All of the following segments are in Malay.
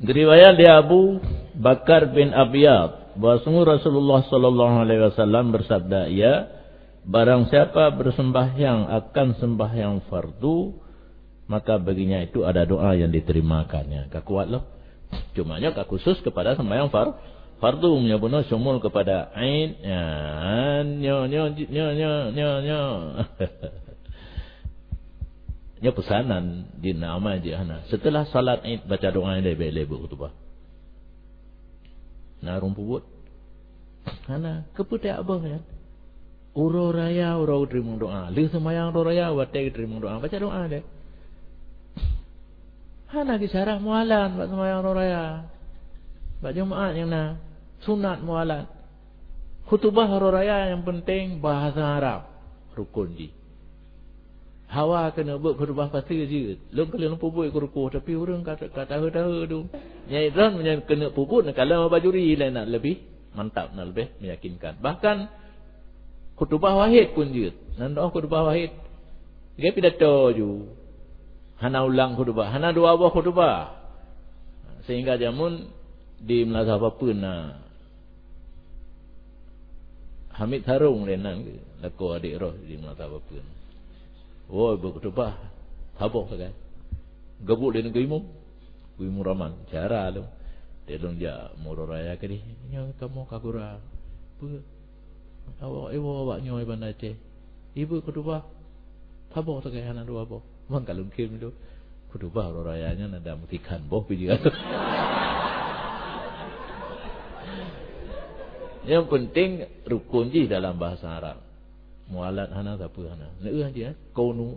Riwayat dia Abu Bakar bin Abiyad bahwasanya Rasulullah sallallahu alaihi wasallam bersabda, ya, barang siapa bersembahyang akan sembahyang fardu, maka baginya itu ada doa yang diterimakannya. Kak kuat loh. Cumanya kak khusus kepada sembahyang fardu, menyebutnya sumul kepada ain. Nyo. Nya pesanan di nama aja hana. Setelah salat Id baca doa ini lebih khutbah. Nah rumput. Hana keputai abah kan. Uro raya uro terima doa. Li semayang uro raya watai terima doa. Baca doa deh. Hana kisarah mualan buat semayang uro raya. Buat Jumaat yang na sunat mualan. Khutbah uro raya yang penting bahasa Arab. Rukun ji. Hawa kena buat khutbah pasti je. Lom kalau puput kurukuh tapi orang kata tahu tu. Nyai ran kena puput kalau bajuri lain nak lebih mantap, nak lebih meyakinkan. Bahkan khutbah wahid pun je. Nanda khutbah wahid. Dia pidato ju. Hana ulang khutbah, hana dua buah khutbah. Sehingga jamun di melazah apa na Hamid Harung lenan laku adik roh di melazah apa. Oh, berkhutbah habuk kan. Gabuk dia negeri Imam Rahman. Cara lu. Dia dong dia murah raya ke dia. Nya kamu kagura. Awak nyo iban Aceh. Ibu khutbah habuk tu kan anak dua apa. Mang kalau kim tu khutbah rayanya nada mutikan boh pi juga. Yang penting rukun je dalam bahasa Arab. Mualat hana apa hana. Neuh aja. Kaunu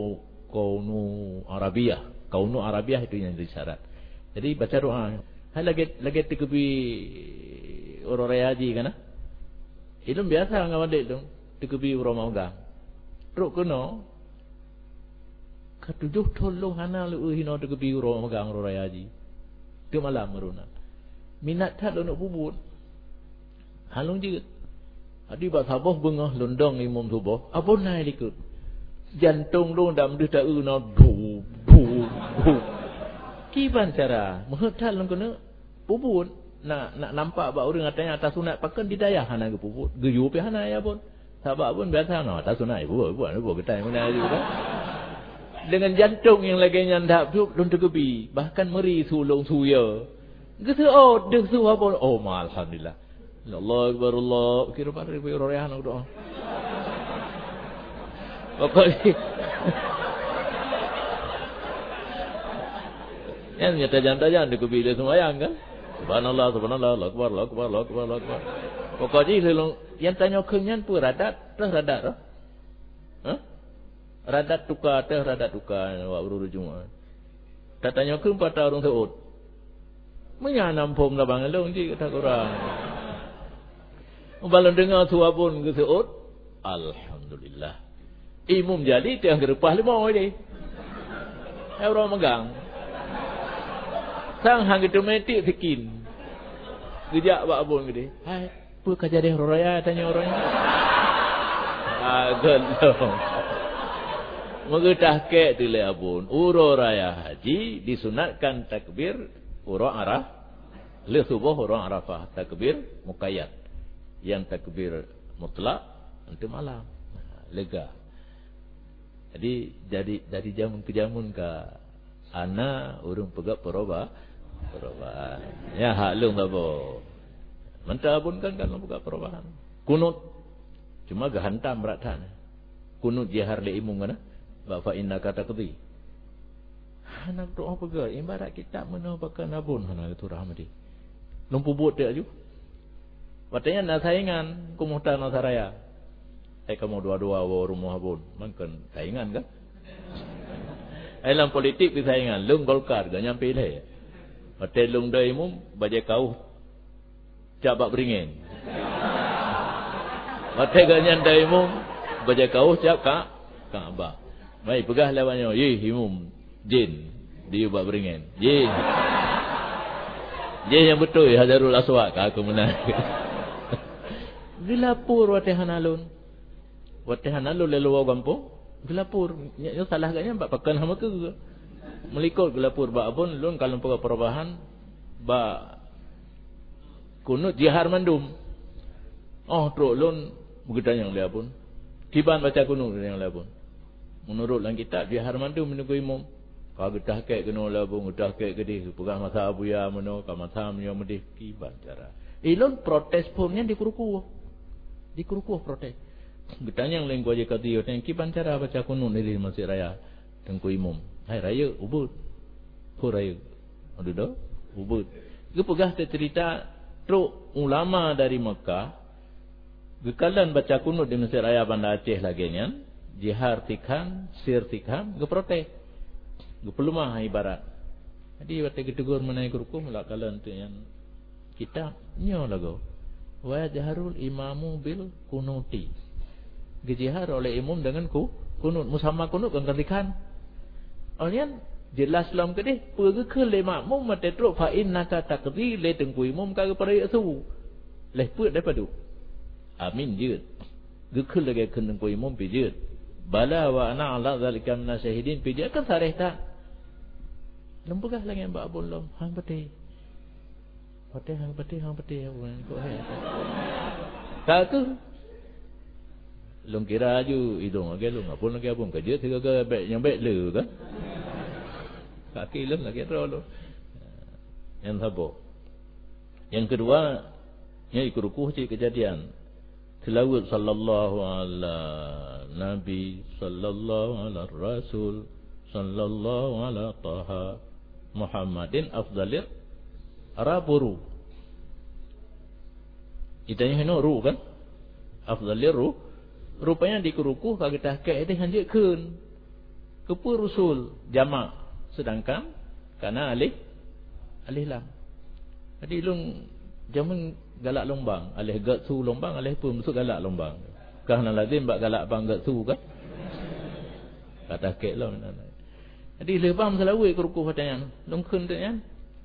Arabiah. Kaunu Arabiah itu yang jadi syarat. Jadi baca doa. Hai lagi tikubi orang raya haji kan? Itu biasa ngawat dek dong. Tikubi orang maugang. Teruk kena. Ketujuh tolong hana lu hino tikubi orang maugang orang raya haji. Itu malam meruna. Minat tak nak bubut. Halung juga. Adi bak sabah bengah lundang imam subuh. Apa naik ikut? Jantung lu dah mendetak na du. Kiban cara? Mehtal lu kena puput. Nak nampak bak orang katanya atas sunat pakan didayah hana ke puput. Geyu pe hana ya pun. Sabak pun biasa na atas sunat buat ketai mana juga. Dengan jantung yang lagi nyandap tu lun tergebi. Bahkan meri sulung suya. Gesu deh su apa? Oh alhamdulillah. Allah Akbar Allah. Kira pada ribu orang nak doa. Pokoknya. Yang nyata-nyata dikubili sembahyang kan. Subhanallah, subhanallah, Allah Akbar, Allah Akbar, Allah Akbar, Allah Akbar. Pokoknya yang tanya kenyan pun radat tu. Radat tukar, radat tukar. Wak beruru Jumaat. Tak tanya ke pada orang Saud. Menyanam pom lah bang elong je kata korang. Balon dengar suara pun ke Saud. Alhamdulillah. Imam jadi tiang gerepah lima ini. Orang megang. Sang hang itu metik fikin. Gejak bak pun gede. Hai, apa kejadian raya tanya orangnya. Agak dong. Mengetah kek tu le abun. Uro raya haji disunatkan takbir uro arah. Le subuh uro arafah takbir muqayyad. Yang takbir mutlak nanti malam. Lega. Jadi dari jamun ke jamun ke ana urung pegak peroba. Ya hak lung apa. Mentah pun kan pegak perubahan. Kunut cuma gahantam beratan. Kunut jahar le imum kana. Fa inna kata qadi. Anak doa pegak ibarat kita menapakan abun hana itu rahmati. Lumpu buat dia aju. Watanya nak saingan kumuhta nasaraya. Kamu dua-dua rumah abun. Makan saingan kan? Dalam politik saingan. Lung Golkar gak nyampe le. Watai lung dah imum baca kau cabak beringin. Watai gak nyanda imum baca kau cak Kaabah. Baik pegah lawannya. Imum jin diubah beringin. Jin yang betul Hajarul Aswad aku menang. Gelapur watai hanalun. Watai hanalun lalu gampung. Gelapur. Yang salah agaknya pakan hama ke. Melikut gelapur bak pun lun kalau perubahan ba kunut jihar mandum. Oh, truk lun begitu yang dia pun. Kiban baca kunut yang dia pun. Menurut lang kitab jihar mandum menunggu imam. Kau getah kek kena labung, getah kek kedih, pegang masa abuya meno, ka masa menyo medih kiban cara. Ilun protes punnya dikuruku. Dikuruku protes. Getanya yang lain kuaja kati yo teng kiban cara baca kunut di masjid raya tengku imam. Hai raya ubud. Ho raya. Aduh dah ubud. Ge pegah cerita truk ulama dari Mekah gekalan baca kunut di masjid raya Banda Aceh lagi nyan. Jihar tikam, sir tikam, geprotes. Gepelumah ibarat. Jadi waktu ditegur menai kuruku melakalan tu yang kita nyo lagu. Wa jaharul imamu bil kunuti. Gejihar oleh imam dengan kunut musamma kunut kan. Oleh jelas lam kedih pergi ke le makmum mate truk fa innaka taqdi le tengku imam ka pada su. Leh put daripada. Amin je. Gekul lagi kena tengku imam pijut. Bala wa ana ala zalika min syahidin pijut kan sareh tak. Lembugah lagi mbak abun lom hang peti. Hang peti abun ko he. Tak tu. Long kira aju hidung agak long apun lagi abun kerja tiga ke baik yang baik le kan. Kaki long lagi terlalu. Yang sabo. Yang kedua, yang ikut rukuh cik kejadian. Tilawat sallallahu ala nabi sallallahu ala rasul sallallahu ala taha Muhammadin afdalir araburu. Itanya heno ru kan? Afdalir ru. Rupanya di kerukuh kagak tahkek dia hanjekkeun. Kepu rusul jamak sedangkan kana alih lam. Jadi lung jaman galak lombang, alih gatsu lombang, alih pun masuk galak lombang. Kerana lazim bak galak bang gatsu kan? Kata kek lah. Jadi lebam selawai kerukuh katanya. Lung keun tu kan?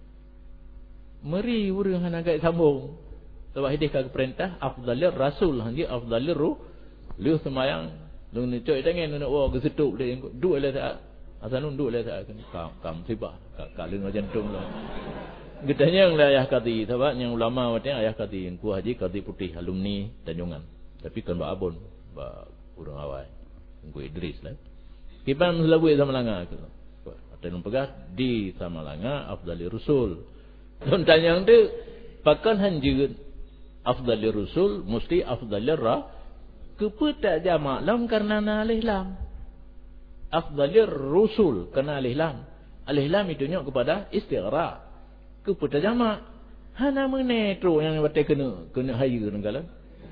Meri urang hana gai sambung. Sebab hadis kagak perintah afdalir rasul, hanji afdalir ruh. Liu semayang lung ni coy tangan nak wa gesetuk dia duk le tak. Asanun duk le tak kam sibah ka leng jantung lah. Getanya yang ayah kati sebab yang ulama watnya ayah kati ku haji kati putih alumni Tanjungan. Tapi kan ba abon ba urang awai. Ku Idris lah. Kipan selabui sama langa tu. Tenung pegah di sama langa afdalir rasul. Don tanyang tu pakan hanjeun afdalir rasul mesti afdalir ra keputak jamak lam karena alih lam. Afdalir rusul kerana alih lam. Alih lam itu nyok kepada istighraq. Keputak jamak. Hana menetro yang batai kena hayu nenggalan.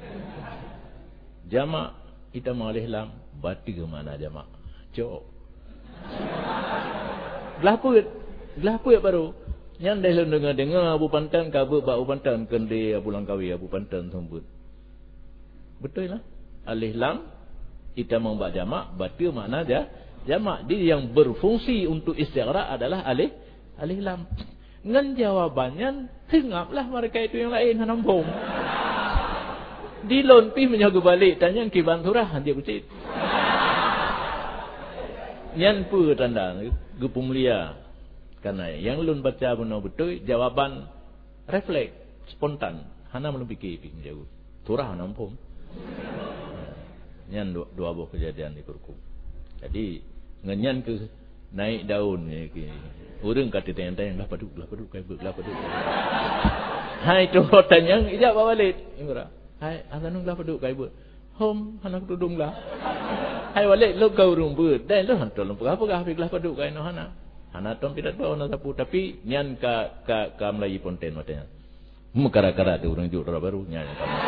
Jamak kita alih lam bati ke mana jamak. Cok. Gelaput baru. Yang dah dengar Abu Pantan kabut Abu Pantan kendi Abu Langkawi Abu Pantan sambut. Betul lah. Alih lam kita membuat jamak batil makna jamak. Dia yang berfungsi untuk istighraq adalah alih lam. Ngan jawabannya tengaplah mereka itu yang lain nampung. Dilon pi menjaga balik tanya kiban surah dia becit. Nyan pu tanda gepumulia. Karena yang lun baca benar betul jawaban refleks spontan. Hana belum fikir menjaga. Surah nampung. Nyan dua buah kejadian di kurku. Jadi ngenyan ke naik daun ni. Urang kata tayang-tayang lah paduk kai lah paduk. Hai tu tanyang ijak bawa balik. Imra. Hai asanung lah paduk kai buat. Hom anak tudung lah. Hai balik lu kau rumbut. Dan lu hantar lu apa habis lah paduk kai no hana. Hana tom tidak tahu na sapu tapi nyan ka Melayu Ponten matanya. Mekara-kara tu urang juk baru nyan.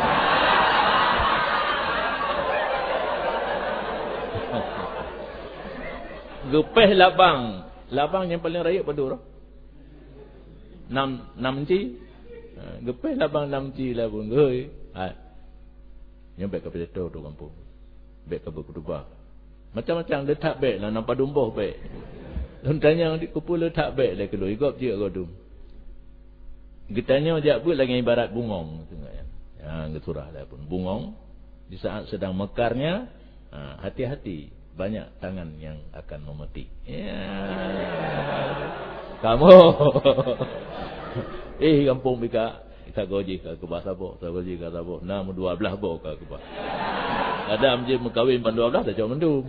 Gepeh labang. Labang yang paling raya pada orang. 6 ci. Gepeh labang 6 ci lah pun. Hei. Yang baik kepada tu kampung. Baik ke berdubah. Macam-macam letak baik lah. Nampak dumbuh baik. Tanya di kupul letak baik lah. Kalau ikut je kodum. Getanya ajak pun lagi ibarat bungong. Geturah lah pun. Bungong. Di saat sedang mekarnya. Hati-hati. Banyak tangan yang akan memetik. Ya. Kamu. Kampung bika goji ka ke bahasa bo, goji ka sabo. Nama 12 bo ka ke bah. Ada je mengkawin pan 12 tak cuma mendung.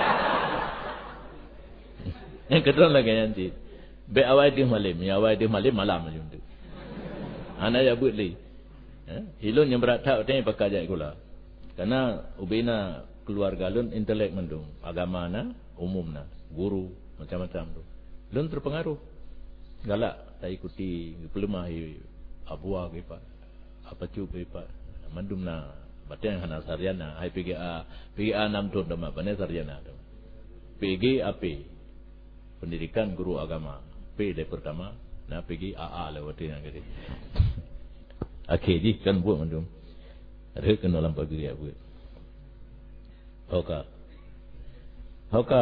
Yang kedua lagi nanti. Be awal di malam, ya awal di malam macam tu. Anak ya buat li. Hilun yang berat tak tanya pakai jai gula. Karena ubina keluarga lun intelek mendung, agama na, umum na, guru macam-macam tu. Lun terpengaruh. Galak tak ikuti pelemah abuah ke pak. Apa cu ke pak. Mendum na batang hana sarjana, hai PGA 6 tahun dah mana sarjana tu. PG pendidikan guru agama. P dari pertama, na pergi AA lewat yang kiri. Akhir kan buat mendung. Ada kena dalam pagi dia buat. Hoka.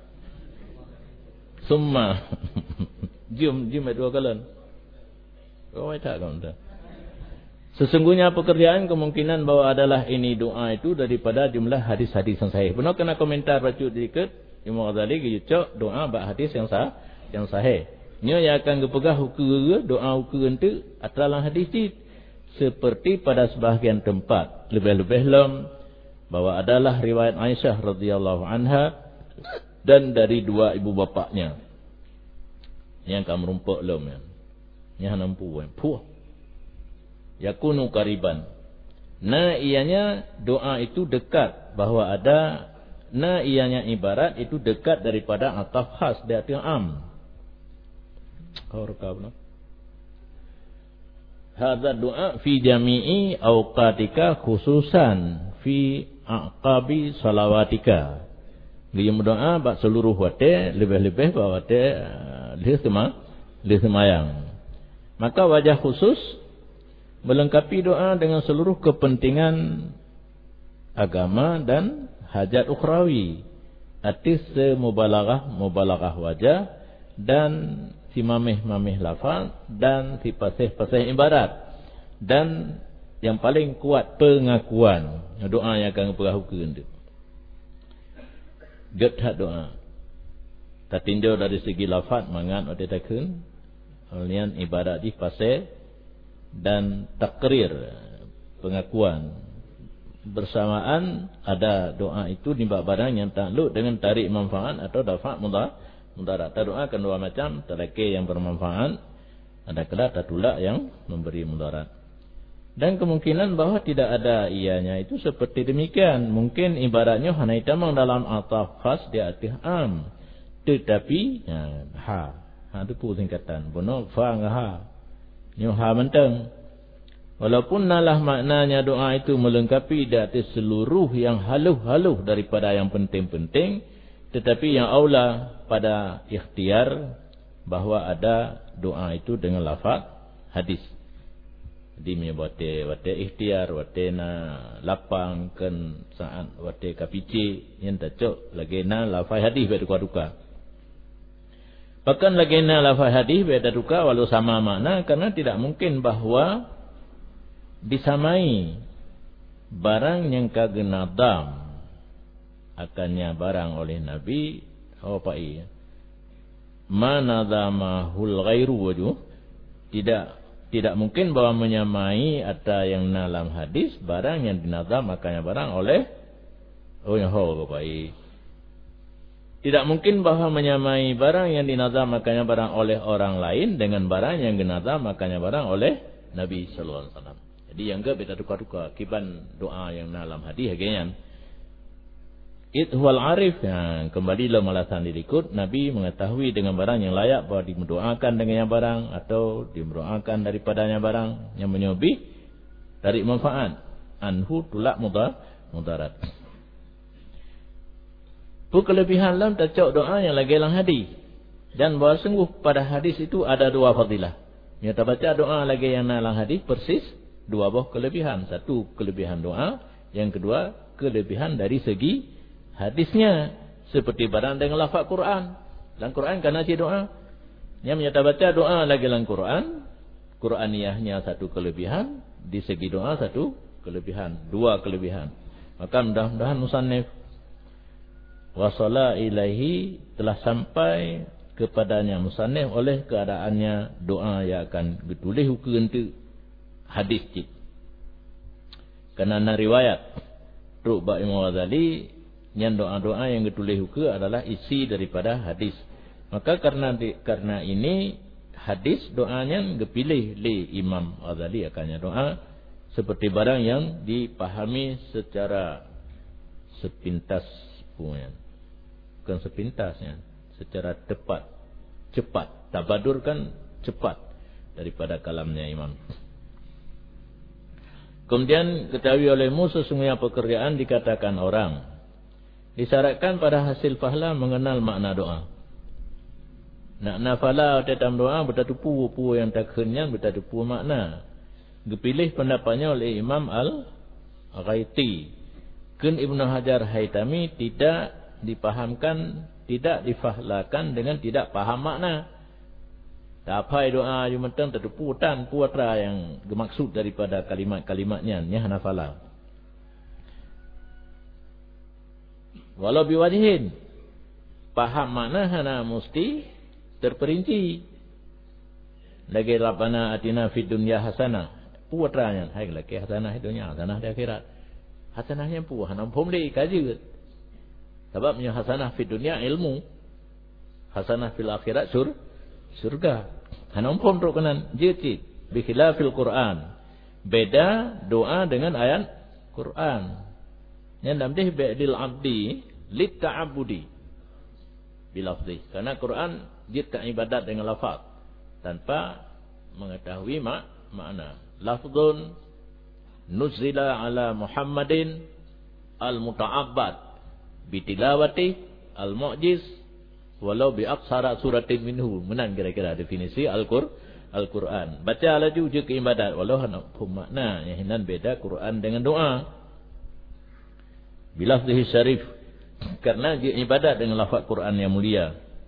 Summa. Jum dua kalian. Kau tak kau tak. Sesungguhnya pekerjaan kemungkinan bahawa adalah ini doa itu daripada jumlah hadis-hadis yang sahih. Benar kena komentar baca sedikit. Imam Ghazali gitu doa bak hadis yang sahih. Nya yang akan gepegah hukum doa hukum itu adalah hadis itu seperti pada sebahagian tempat lebih-lebih lam bahwa adalah riwayat Aisyah radhiyallahu anha dan dari dua ibu bapaknya yang kamu rumpuk lam yang nampu puh yakunu qariban. Nah ianya doa itu dekat bahwa ada nah ianya ibarat itu dekat daripada ataf khas di atas am. Kau rekam. Hadza doa fi jami'i awqatika khususan fi aqabi salawatika. Dia berdoa bak seluruh waktu lebih-lebih bahawa waktu semayang. Maka wajah khusus melengkapi doa dengan seluruh kepentingan agama dan hajat ukhrawi. Atis mubalaghah wajah dan si mamih lafaz dan si pasih ibarat dan yang paling kuat pengakuan doa yang akan berlaku itu gethat doa tak tinjau dari segi lafaz mangan ada takun alian ibarat di pasih dan takrir pengakuan bersamaan ada doa itu di barang yang takluk dengan tarik manfaat atau dafa' mudarat. Doa kan dua macam, terlaki yang bermanfaat, ada kala tatulak yang memberi mudarat. Dan kemungkinan bahawa tidak ada ianya itu seperti demikian. Mungkin ibaratnya hanya tamang dalam ataf khas di atas am. Tetapi ha itu pun singkatan. Benar fa ha. Nyo ha menteng. Walaupun nalah maknanya doa itu melengkapi di atas seluruh yang haluh-haluh daripada yang penting-penting, tetapi yang aula pada ikhtiar bahawa ada doa itu dengan lafaz hadis. Jadi wate ikhtiar wate na lapang kan saat wate kapici yang tacok lagi na lafaz hadis berduka-duka. Bahkan lagi na lafaz hadis berduka walau sama makna karena tidak mungkin bahawa disamai barang yang kagenadam akannya barang oleh Nabi apa iya manadamahul ghairu wajh tidak mungkin bahwa menyamai ada yang dalam hadis barang yang dinazam akannya barang oleh apa iya tidak mungkin bahwa menyamai barang yang dinazam akannya barang oleh orang lain dengan barang yang dinazam akannya barang oleh Nabi sallallahu alaihi wasallam. Jadi yang enggak beda duka-duka kiban doa yang dalam hadis hagian Ithwal arif yang kembali dalam alasan dirikut Nabi mengetahui dengan barang yang layak bahawa dimendoakan dengannya barang atau dimendoakan daripadanya barang yang menyobih dari manfaat anhu tulak mudarat. Kelebihan dalam tacok doa yang lagi dalam hadis dan bahawa sungguh pada hadis itu ada dua fadilah. Yang terbaca doa lagi yang dalam hadis persis dua buah kelebihan. Satu kelebihan doa, yang kedua kelebihan dari segi hadisnya seperti barang dengan lafaz Quran. Dalam Quran kan ada doa. Yang menyata baca doa lagi dalam Quran. Quraniyahnya satu kelebihan, di segi doa satu kelebihan, dua kelebihan. Maka mudah-mudahan musannif wasala ilaihi telah sampai kepadanya musannif oleh keadaannya doa yang akan ditulis hukum tu hadis cik. Kerana riwayat Rukbah Imam Ghazali yang doa-doa yang ditulis hukum adalah isi daripada hadis. Maka karena ini hadis doanya dipilih oleh Imam Ghazali akannya doa seperti barang yang dipahami secara sepintas punya. Bukan sepintasnya, secara cepat. Tabadur kan cepat daripada kalamnya imam. Kemudian ketahui olehmu sesungguhnya pekerjaan dikatakan orang. Disyaratkan pada hasil fahla mengenal makna doa. Nak nafala dalam doa bertatupu yang tak kenyan bertatupu makna. Dipilih pendapatnya oleh Imam Al-Ghaiti. Kun Ibnu Hajar Haytami tidak dipahamkan, tidak difahlakan dengan tidak paham makna. Dapai doa jumatang tertupu tan puatra yang dimaksud daripada kalimat-kalimatnya nya nafala. Walau biwajhin paham makna hana mesti terperinci. Lagi Rabbana atina fid dunya hasanah. Puatranya hai lagi hasanah dunia, hasanah di akhirat. Hasanahnya pu hanam pumli kaji. Sebabnya hasanah fid dunya ilmu. Hasanah fil akhirat surga. Hanam pun rokanan jeti bi khilafil Quran. Beda doa dengan ayat Quran. Yang namanya bi'dil abdi lit ta'abbudi bilafzi. Karena Quran jita ibadat dengan lafaz tanpa mengetahui makna. Lafzun nuzila ala Muhammadin al-muta'abbad bitilawati al-mu'jiz walau bi aqsara suratin minhu. Menang kira-kira definisi Al-Quran. Baca laju je ke ibadat walau hana makna yang hinan beda Quran dengan doa. Bilafzihi syarif karena dia ibadat dengan lafaz Quran yang mulia.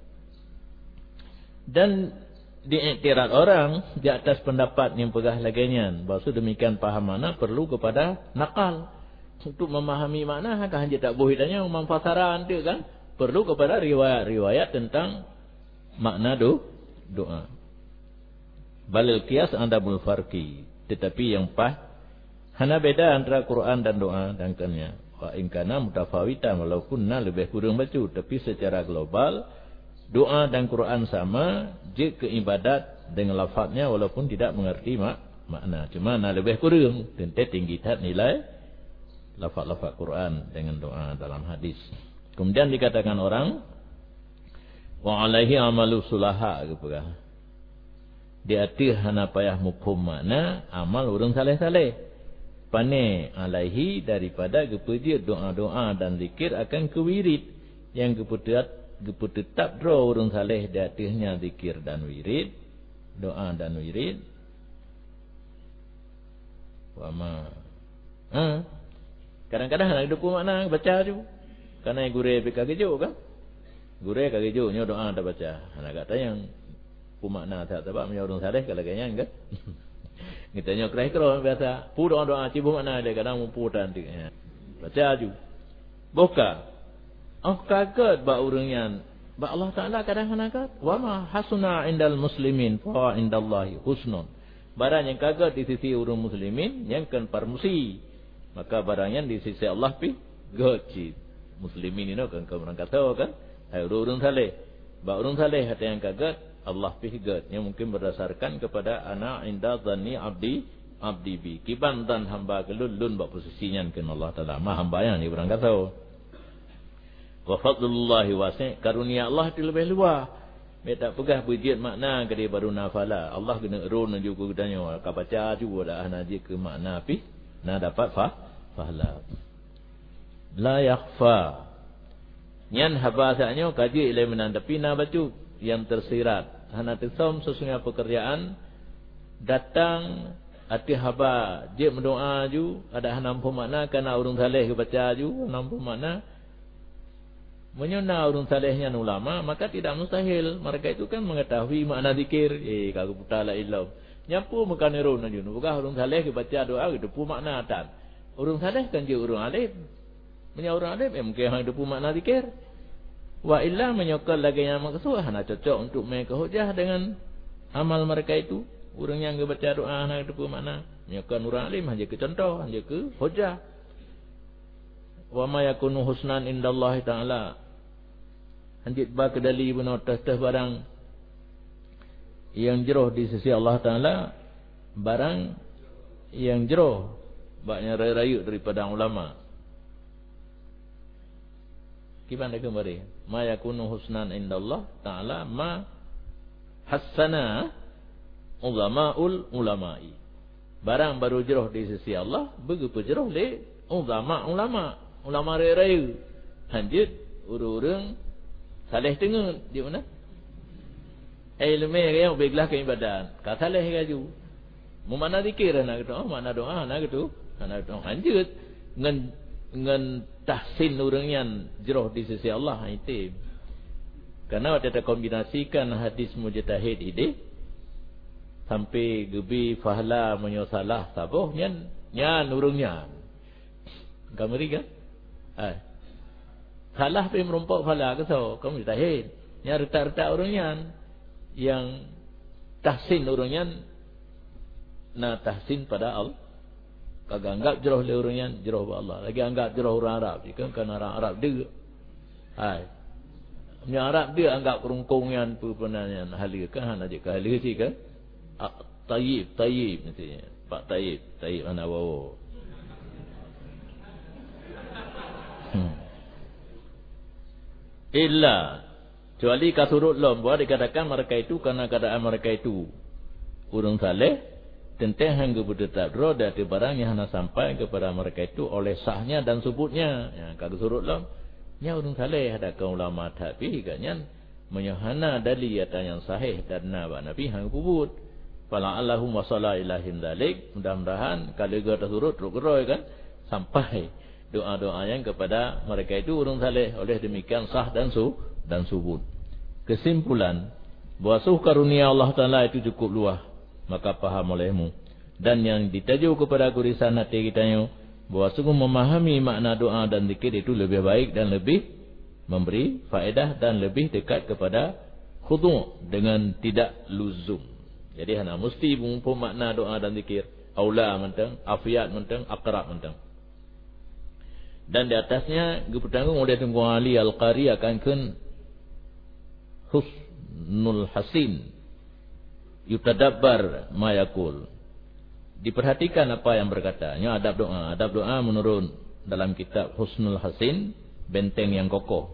Dan diiktiraf orang di atas pendapat yang pegah laginya bahawa demikian paham makna perlu kepada nakal untuk memahami makna hanya tak boleh tanya memfasaran dia kan perlu kepada riwayat-riwayat tentang makna doa. Balil qiyas andabul farqi, tetapi yang hana beda antara Quran dan doa dan kannya. Wa in kana mutafawitan walau kunna lebih kurang baca, tapi secara global doa dan Quran sama, jika ibadat dengan lafaznya walaupun tidak mengerti makna. Cuma lebih kurang tentu tinggi tat nilai lafaz-lafaz Quran dengan doa dalam hadis. Kemudian dikatakan orang wa alaihi amalu sulaha gitu. Dia hana payah mufhum makna amal urang saleh-saleh. Pane alaihi daripada kepuji doa-doa dan zikir akan kewirid yang tetap draw urang saleh di atasnya zikir dan wirid, doa dan wirid. Wama. Kadang-kadang nak hidup makna baca tu. Karena gure beka kejo kan? Gure ka kejo nyo doa tak baca. Anak kata yang makna tak sebab punya urang saleh kalau kayaknya kan. Kita nyo kira-kira biasa pu doa-doa cibu makna dia kadang mumpu dan dia. Baca ju. Boka. Kaget ba urang yang ba Allah Taala kadang kaget. Wa ma hasuna indal muslimin fa indallahi husnun. Barang yang kaget di sisi orang muslimin yang kan parmusi. Maka barangnya di sisi Allah pi goci. Muslimin ini kan kau orang kata kan. Hai urang saleh. Ba urang saleh hati yang kaget Allah pi goci. Yang mungkin berdasarkan kepada ana inda dhanni abdi bi. Kiban dan hamba kelulun ba posisinya kan Allah Taala. Ma hamba yang ni orang kata. Wa fadlullahi wasi' karunia Allah itu lebih luas. Beta pegah pujian makna ke dia baru nafala. Allah kena erun juga katanya ka baca juga dah naji ke makna pi na dapat fahla. La yakhfa. Nyan habasanya kaji ilmu tapi na bacu yang tersirat. Hana tisam sesungguhnya pekerjaan datang hati haba dia mendoa ju ada nampu makna kana urung saleh ke baca ju nampu makna menyuna urun salehnya ulama, maka tidak mustahil mereka itu kan mengetahui makna zikir. Kalau putar la ilah nyapu makan irun aja. Bukan urun saleh baca doa itu pu makna tan. Urun saleh kan je urun alim. Punya urun alim mungkin hang itu pu makna zikir. Wa illa menyokol lagi yang maksud hana cocok untuk mereka hujah dengan amal mereka itu. Orang yang baca doa hana itu mana? Menyokol orang alim hanya ke contoh, hanya ke hujah. Wa ma yakunu husnan indallahi ta'ala. Hanjit ba kedali benar tas barang yang jeroh di sisi Allah Ta'ala, barang yang jeroh baknya rayu daripada ulama. Gimana kembali? Ma yakunu husnan indallah ta'ala ma hassana ulama'ul ulama'i. Barang baru jeroh di sisi Allah, begitu jeroh le ulama rayu. Hanjit urang saleh tengah di mana? Ilmu yang baiklah ke ibadat. Kata saleh kaju. Mu mana zikir nak gitu, mana doa nak gitu. Nak doa lanjut ngan tahsin orang yang jeroh di sisi Allah itu. Karena ada kombinasikan hadis mujtahid ini sampai gebi fahla menyosalah saboh nyan urangnya. Kamari kan? Salah pe merompak fahla ke so kamu mujtahid. Nya reta-reta orangnya yang tahsin orangnya na tahsin pada Allah. Kagak anggap jeroh le orangnya jeroh ba Allah. Lagi anggap jeroh orang Arab kan orang Arab dia. Nya Arab dia anggap kerungkungan pepenannya halil kan aja ke halil sih kan. Tayyib nanti. Pak Tayyib ana wawo. Illa kecuali kasurut lom bahwa dikatakan mereka itu karena keadaan mereka itu urang saleh tentang hangga berdetak roh dari barang yang hanya sampai kepada mereka itu oleh sahnya dan subutnya. Ya, kalau surut lom nya urang saleh ada kaum ulama tapi katanya menyahana dali yata yang sahih dan nabi hang kubut. Fala Allahumma salla ilahim dalik. Mudah-mudahan kalau gata surut roh-roh kan sampai doa-doa yang kepada mereka itu urang saleh. Oleh demikian sah dan subut. Kesimpulan bahwa karunia Allah Ta'ala itu cukup luas, maka paham olehmu. Dan yang ditajuk kepada gurisan hati kita bahwa sungguh memahami makna doa dan zikir itu lebih baik dan lebih memberi faedah dan lebih dekat kepada khudu' dengan tidak luzum. Jadi hanya mesti mengumpul makna doa dan zikir. Aula mentang, afiat mentang, akrab mentang. Dan di atasnya bertanggung oleh Tengku Ali Al-Qari akan husnul hasin yutadabbar ma yaqul. Diperhatikan apa yang berkatanya adab doa menurun dalam kitab Husnul Hasin, benteng yang kokoh.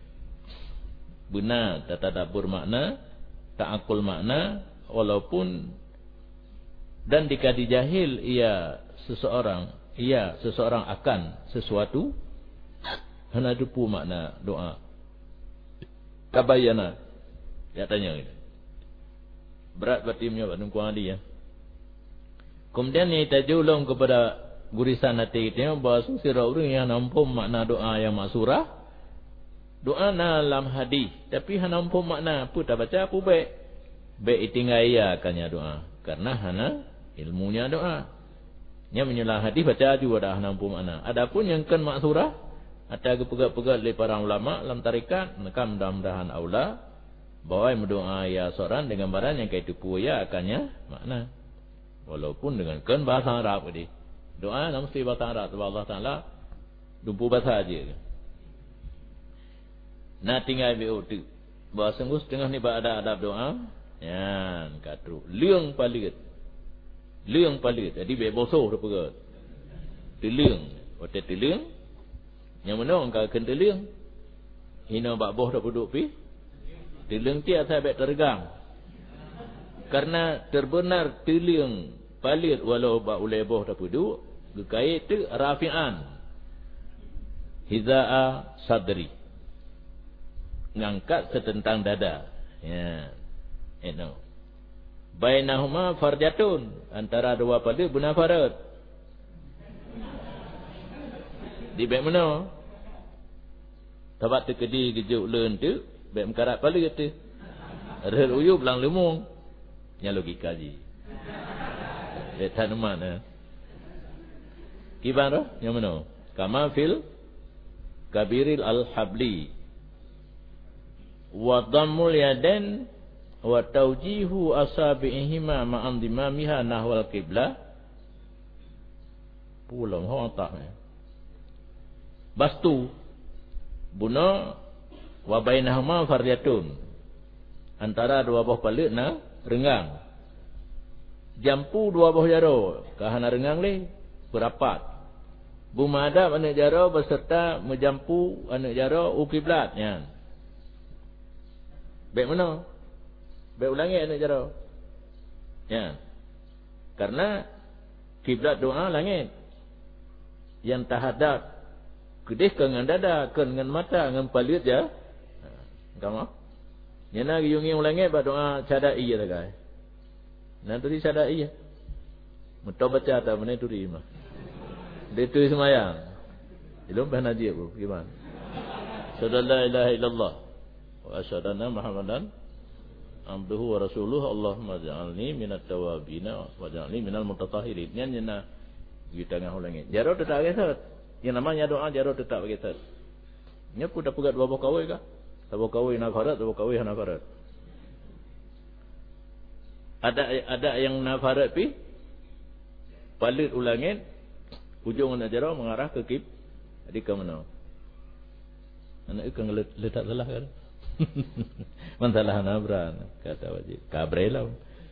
Benar tadabbur makna, ta'akul makna, walaupun dan jika dijahil seseorang akan sesuatu hana dupu makna doa. Kabayana dia tanya gitu. Berat batimnya Pak Tengku Ali ya. Kemudian ni tajulung kepada gurisan hati kita bahawa sirah orang yang nampak makna doa yang maksurah. Doa na dalam hadis tapi hana nampak makna apa tak baca apa baik. Baik itingaya akannya doa karena hana ilmunya doa. Nya menyelah hadis baca juga dah nampak makna. Adapun yang kan maksurah ada pegat-pegat oleh para ulama dalam tarikat maka mudah-mudahan aula bahwa berdoa ya seorang dengan barang yang kaitu puya akannya makna. Walaupun dengan kan bahasa Arab tadi. Doa mesti bahasa Arab sebab Allah Taala dumpu bahasa aja. Nah tinggal tu. Bahawa sungguh setengah ni ada adab doa. Ya, katu. Leung palit. Jadi bebosoh dah pegat. Teleung. Waktu teleung. Yang mana orang kata teleung. Hina bak boh dah duduk pi. Teleung tiap saya baik tergang. Karena terbenar teleung palit walau bak uleboh dah duduk. Gekait tu rafi'an. Hiza'a sadri. Ngangkat setentang dada. Ya. Bainahuma farjatun. Antara dua palit benar farad. Di baik mana? Tabat tu kedi gejuk len tu. Baik mekarat palit tu. Rel uyub lang lemung. Nya logika ji. Baik tanuman. Kiban roh? Yang mana? Kama fil kabiril al-habli. wa dhammul yadain wa tawjihu asabi'ihima ma'an dimamiha nahwal qiblah. Pulang ho tak. Bastu buna wa bainahuma faryatun. Antara dua buah palit na renggang. Jampu dua buah jaro kahana renggang le berapat. Bumadab anak jaro beserta menjampu anak jaro ukiblat nya. Baik mana? Baik ulangi anak jaro. Ya. Karena kiblat doa langit. Yang tahadap kedih ke dengan dada, ke dengan mata, dengan palit ya. Kamu? Yana yungi ulangi ba doa cadai ya tagai. Nanti cadai ya. Muto baca atau mana tu di mah. Dia tu semayang. Belum pernah najib bu. Gimana? Asyhadu la ilaha illallah wa asyhadu anna Muhammadan abduhu wa rasuluhu. Allahumma ja'alni minat tawabina wa ja'alni minal mutatahhirin. Nyana kita ngah ulangi. Jaro tetap gesat. Yang namanya doa jaro tetap gesat. Nya pun dah pegat dua buah kawai kah? Dua kawai nafarat, dua kawai nafarat. Ada yang nafarat pi palit ulangin ujung anak jaro mengarah ke kib. Jadi ke mana? Anak ikan letak salah kan? Masalah nabran kata wajib. Kabrelau.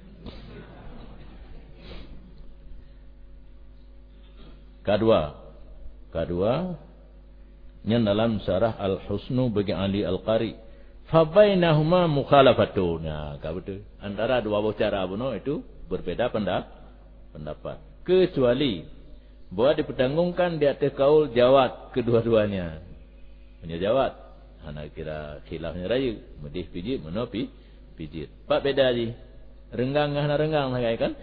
Kedua yang dalam syarah Al-Husnu bagi Ali Al-Qari. Fa bainahuma mukhalafatun. Nah, betul. Antara dua cara bunuh itu berbeda pendapat. Kecuali bahwa dipertanggungkan di atas kaul jawab kedua-duanya. Punya jawab. Anak kira khilafnya raya. Medih pijit, menopi pijit. Pak beda je. Renggang ngah renggang sangat kan?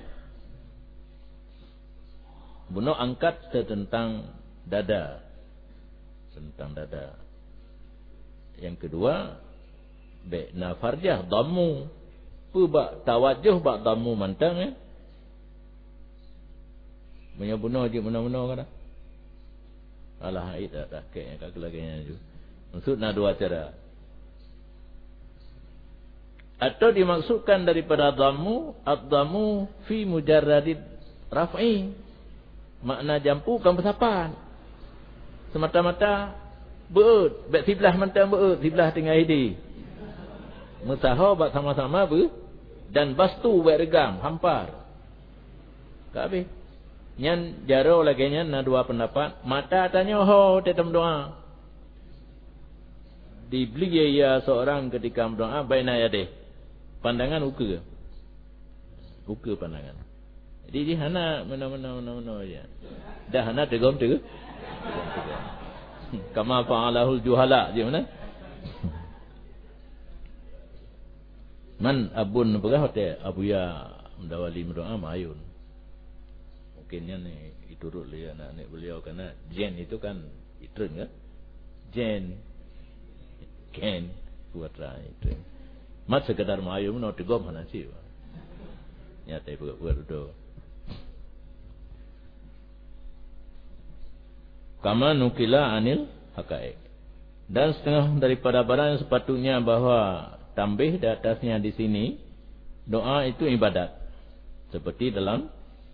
Bunuh angkat tentang dada. Tentang dada. Yang kedua, na farjah dhammu. Pu tawajuh bak dhammu mantang ya. Punya bunuh je bunuh kan? Alah haid dah kayaknya kak laginya tu. Maksudnya dua cara. Atau dimaksudkan daripada dhammu, ad-dhammu fi mujarradid raf'i. Makna jampu kan bersapan. Semata-mata beut, bak sebelah mantang beut, sebelah tengah hidi. Musaha bak sama-sama dan bastu bak regam, hampar. Tak habis. Nyan jaro lagi nyan na dua pendapat. Mata tanya ho dalam doa. Dibeli ya seorang ketika berdoa baina yadeh. Pandangan uka. Uka pandangan. Jadi dia hana mana ya. Dah hana tegom. Kama fa'alahul juhala je mana? Man abun pegah hote abuya mendawali berdoa mayun. Mungkinnya ni diturut oleh anak-anak beliau karena jen itu kan itren kan? Jen ken buat rai itu. Mat sekedar mayun no tegom hana sih. Nyata buat itu. Kama nukila anil haqaiq. Dan setengah daripada barang yang sepatutnya bahawa tambih di atasnya di sini doa itu ibadat. Seperti dalam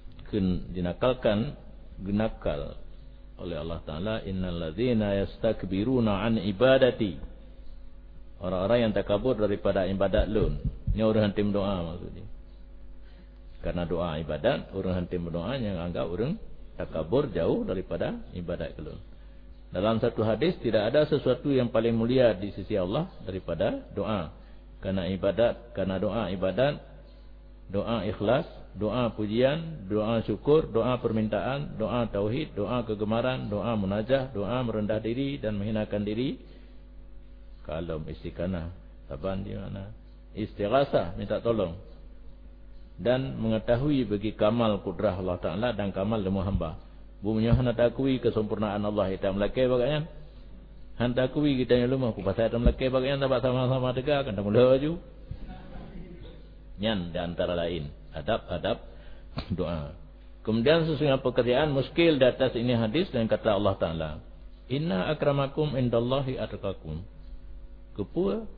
genakal oleh Allah Ta'ala, innal ladzina yastakbiruna an ibadati. Orang-orang yang takabur daripada ibadat lun. Ini orang hantim doa maksudnya. Karena doa ibadat, orang hantim doa yang anggap orang takabur jauh daripada ibadat kelun. Dalam satu hadis, tidak ada sesuatu yang paling mulia di sisi Allah daripada doa. Karena doa ibadat, doa ikhlas, doa pujian, doa syukur, doa permintaan, doa tauhid, doa kegemaran, doa munajah, doa merendah diri dan menghinakan diri. Kalau istiqanah, taban di mana? Istighasah, minta tolong. Dan mengetahui bagi kamal kudrah Allah Ta'ala dan kamal lemah hamba. Bumunya hendak akui kesempurnaan Allah kita melakai bagaimana? Hendak akui kita yang lemah. Kupasai kita melakai bagaimana? Dapat sama-sama tegak. Hendak mula baju. Nyan di antara lain. Adab-adab doa. Kemudian sesungguhnya pekerjaan muskil di atas ini hadis dan kata Allah Ta'ala. Inna akramakum indallahi atqakum. Kepua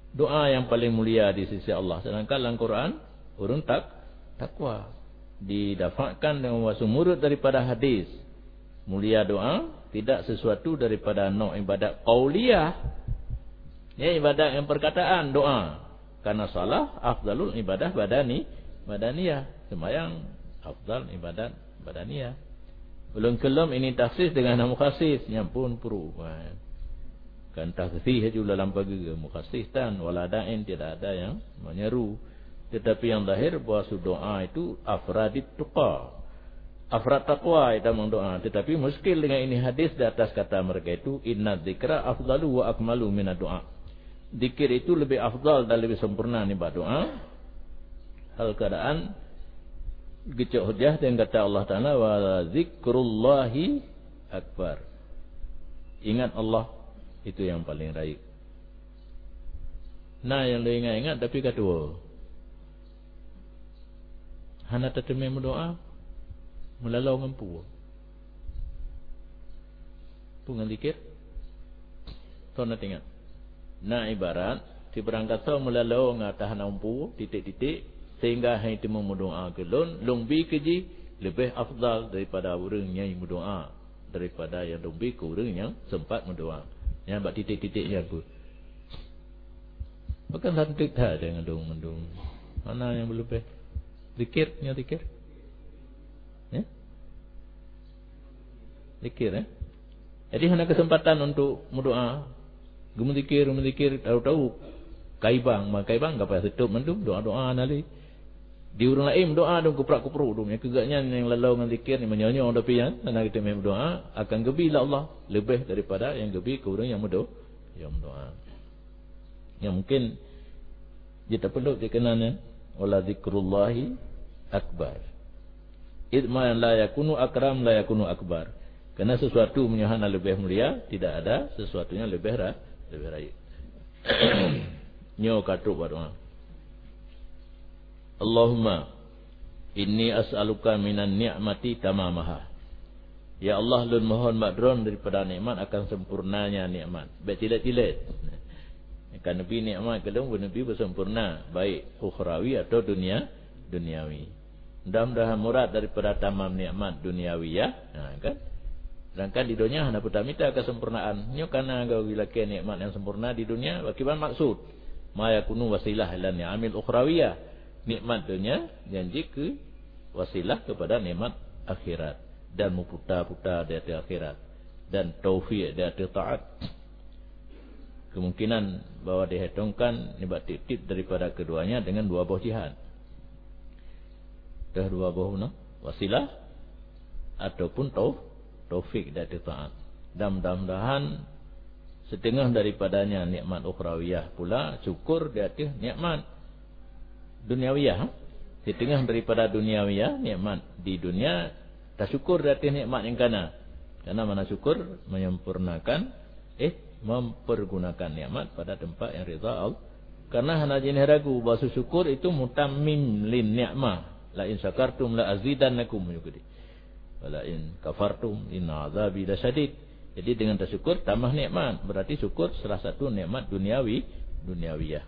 doa yang paling mulia di sisi Allah. Sedangkan dalam Quran urun takwa didafakkan dengan wasumurut daripada hadis. Mulia doa tidak sesuatu daripada ibadat qauliyah. Ya, ibadat yang perkataan doa. Karena salah afdalul ibadah badaniyah. Sembahyang afdal ibadat badaniyah. Belum kelem ini taksis dengan mukhasis yang pun perlu. Kan takhsih juga dalam bagi mukhasis dan waladain tidak ada yang menyeru. Tetapi yang zahir bahawa doa itu afradit tuqa. Afrad taqwa itu doa. Tetapi muskil dengan ini hadis di atas kata mereka itu inna dzikra afdalu wa akmalu minad doa. Zikir itu lebih afdal dan lebih sempurna daripada doa. Hal keadaan gecok hujah dan kata Allah Ta'ala wa zikrullahi akbar. Ingat Allah itu yang paling raik. Nah yang dia ingat tapi kedua hana teteme berdoa melalau ngampu pungan zikir tona tingat. Nah ibarat si berangkat so melalau ngatah nampu titik-titik sehingga hai temu berdoa ke lombi keji lebih afdal daripada orang yang berdoa daripada yang lombi ke orang yang sempat berdoa. Yang buat titik-titiknya apa? Bukan lantik dah dengan mendung. Mana yang berlebih? Zikirnya zikir. Ya? Zikir ya. Jadi hanya kesempatan untuk berdoa. Gemuzikir tahu-tahu kaibang, kaibang enggak payah tutup mendung doa-doa nali. Di urang lain doa dong kuprak-kupruk dong. Yang kegaknya yang lalau dengan zikir ni menyonyong tapi yang karena kita main berdoa akan gebilah Allah lebih daripada yang gebi ke orang yang berdoa. Yang mungkin dia tak perlu dikenalnya wala zikrullahi akbar. Idma la yakunu akram la yakunu akbar. Karena sesuatu menyahana lebih mulia, tidak ada sesuatunya lebih raih. Nyo katuk berdoa. Allahumma inni as'aluka minan ni'mati tamamaha. Ya Allah, lun mohon makdron daripada nikmat akan sempurnanya nikmat. Baik tilet-tilet. Kan Nabi nikmat kelung Nabi bersempurna, baik ukhrawi atau duniawi. Mudah-mudahan murad daripada tamam nikmat duniawiyah. Nah, kan? Sedangkan di dunia hanya putar minta kesempurnaan. Nyo karena kau wilaki nikmat yang sempurna di dunia, bagaimana maksud? Ma yakunu wasilah ila ni'amil ukhrawiyah. Nikmat dunia janji ke wasilah kepada nikmat akhirat dan memutar-putar di atas akhirat dan taufik di atas taat. Kemungkinan bahwa dihitungkan nikmat titip daripada keduanya dengan dua buah jihad. Dah dua buah wasilah ataupun taufik di atas taat. Dan mudah-mudahan setengah daripadanya nikmat ukhrawiyah pula syukur di atas nikmat duniawiyah. Setengah daripada duniawiyah nikmat di dunia tak syukur di atas nikmat yang kana. Karena mana syukur menyempurnakan mempergunakan nikmat pada tempat yang rida Allah. Karena hana jenis ragu bahawa syukur itu mutammim lin ni'mah. La in syakartum la azidannakum yukudi. Wala in kafartum inna azabi lasyadid. Jadi dengan tersyukur tambah nikmat, berarti syukur salah satu nikmat duniawiyah.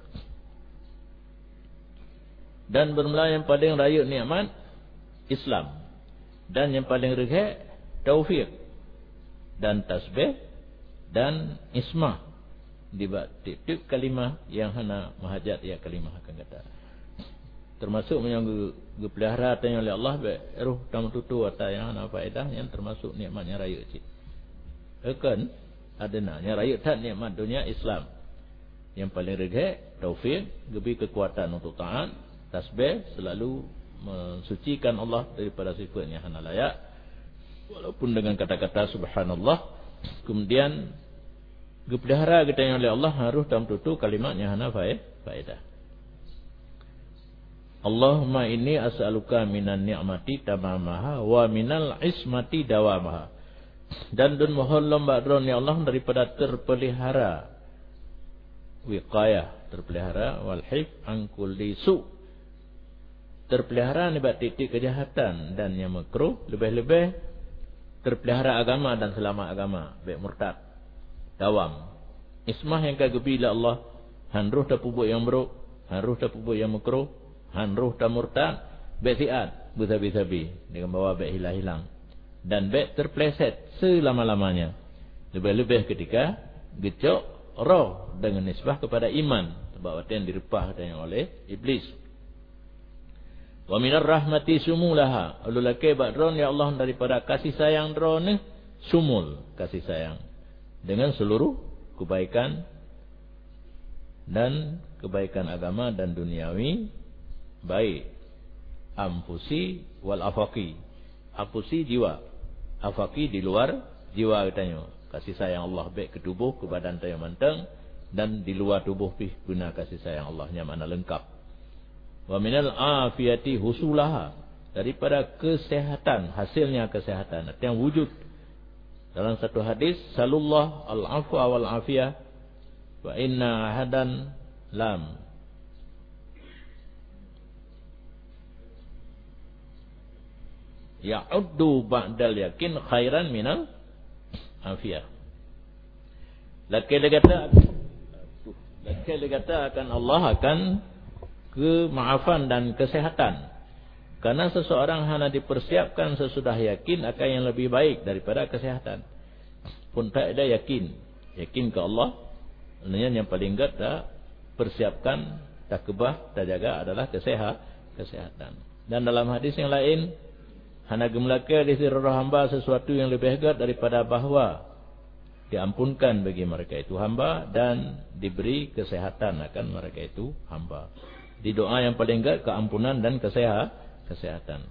Dan bermula yang paling raya nikmat Islam. Dan yang paling regah taufik dan tasbih dan ismah. Tiap-tiap kalimah yang hana mahajat ya kalimah akan kata. Termasuk yang pelihara tanya oleh Allah roh tam tutu atau yang hana faedah yang termasuk nikmatnya raya cik. Akan ada naknya raya tak nikmat dunia Islam. Yang paling regah taufik, gebi kekuatan untuk taat, tasbih selalu mensucikan Allah daripada sifatnya hana layak walaupun dengan kata-kata subhanallah. Kemudian gepelihara kita yang oleh Allah harus dalam tutu kalimatnya hana faedah. Allahumma inni as'aluka minan ni'mati tamamaha wa minal ismati dawamaha. Dan dun mohon lomba dron ya Allah daripada terpelihara wiqayah, terpelihara wal hif an kulli su. Terpelihara nibat titik kejahatan dan yang makruh, lebih-lebih terpelihara agama dan selamat agama, baik murtad, dawam. Ismah yang kagebi ila Allah Han ruh ta pubuk yang buruk, han ruh ta pubuk yang makruh, han ruh ta murtad, baik siat bersabi-sabi dengan bawa baik hilang-hilang. Dan baik terpleset selama-lamanya. Lebih-lebih ketika gecok roh dengan nisbah kepada iman. Sebab yang direpah oleh iblis. Wa minar rahmati sumulaha. Ululake ba'dron ya Allah daripada kasih sayang dron ni sumul kasih sayang. Dengan seluruh kebaikan dan kebaikan agama dan duniawi baik. Ampusi wal afaqi. Ampusi jiwa. Afaqi di luar jiwa katanya. Kasih sayang Allah baik ke tubuh, ke badan tayang manteng. Dan di luar tubuh pih guna kasih sayang Allahnya mana lengkap. Wa minal afiyati husulaha. Daripada kesehatan, hasilnya kesehatan. Yang wujud. Dalam satu hadis, salullah al-afwa wal-afiyah. Wa inna ahadan lam. Ya'uddu ba'dal yakin khairan minal afiyah. Laki dia kata akan Allah akan kemaafan dan kesehatan. Karena seseorang hanya dipersiapkan sesudah yakin akan yang lebih baik daripada kesehatan. Pun tak ada yakin. Yakin ke Allah. Yang paling enggak dah persiapkan, tak kebah, tak jaga adalah kesehatan. Dan dalam hadis yang lain, hana gemlaka di sisi roh hamba sesuatu yang lebih hebat daripada bahwa diampunkan bagi mereka itu hamba dan diberi kesehatan akan mereka itu hamba. Di doa yang paling hebat keampunan dan kesehatan.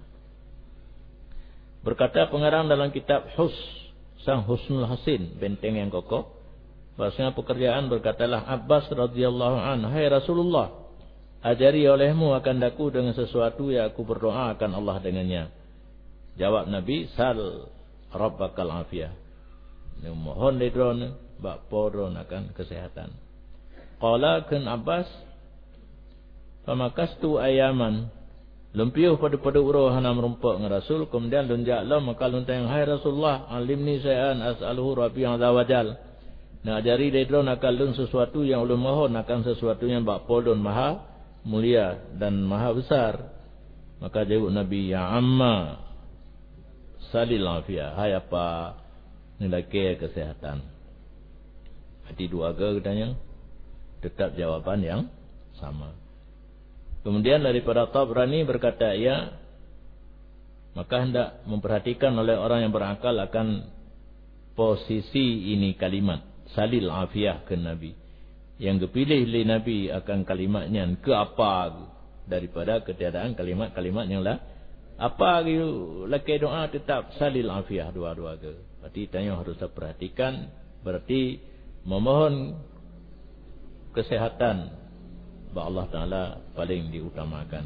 Berkata pengarang dalam kitab Sang Husnul Hasin, benteng yang kokoh, bahasanya pekerjaan berkatalah Abbas radhiyallahu anhu, hai Rasulullah, ajari olehmu akan daku dengan sesuatu yang aku berdoa akan Allah dengannya. Jawab Nabi, sal rabbakal afiyah. Mohon lidron bak podron akan kesehatan. Qala kan Abbas, famakastu ayaman. Lempiuh pada urau hana merumpak dengan Rasul, kemudian lunjaklah maka luntang, hai Rasulullah, alimni sayan as'aluhu rabbi azza wajal. Nak ajari lidron akan lun sesuatu yang ulun mohon akan sesuatu yang bak podron maha mulia dan maha besar. Maka jawab Nabi, ya amma salil afiyah, hai apa nilai kesehatan. Hati dua katanya tetap jawaban yang sama. Kemudian daripada Tabrani berkata ia, maka hendak memperhatikan oleh orang yang berakal akan posisi ini kalimat salil afiyah ke Nabi. Yang dipilih oleh Nabi akan kalimatnya ke apa daripada ketiadaan kalimat-kalimat yang lah. Apa gitu laki doa tetap salil afiyah dua-dua ke. Berarti tanya harus perhatikan. Berarti memohon kesehatan bagi Allah Ta'ala paling diutamakan.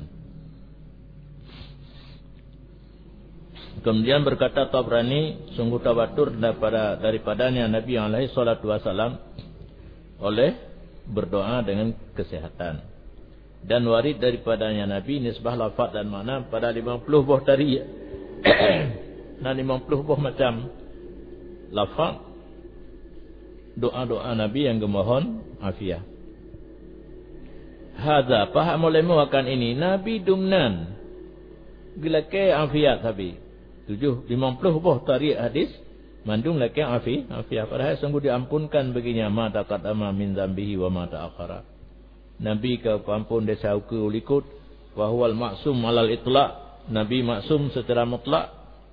Kemudian berkata Tabrani, sungguh tawatur daripadanya Nabi alaihi salatu wasalam oleh berdoa dengan kesehatan. Dan warid daripadanya Nabi nisbah lafaz dan makna pada 50 buah tari dan 50 buah macam lafaz doa-doa Nabi yang gemohon afiah. Hadza faham olehmu akan ini Nabi dumnan gelake afiat habis 50 buah tari hadis mandung lake afiah padahal sungguh diampunkan baginya ma taqaddama min dzambihi wa ma ta'akhara. Nabi ke ampun desa uku ulikut wa huwal maksum alal itlaq. Nabi maksum secara mutlak.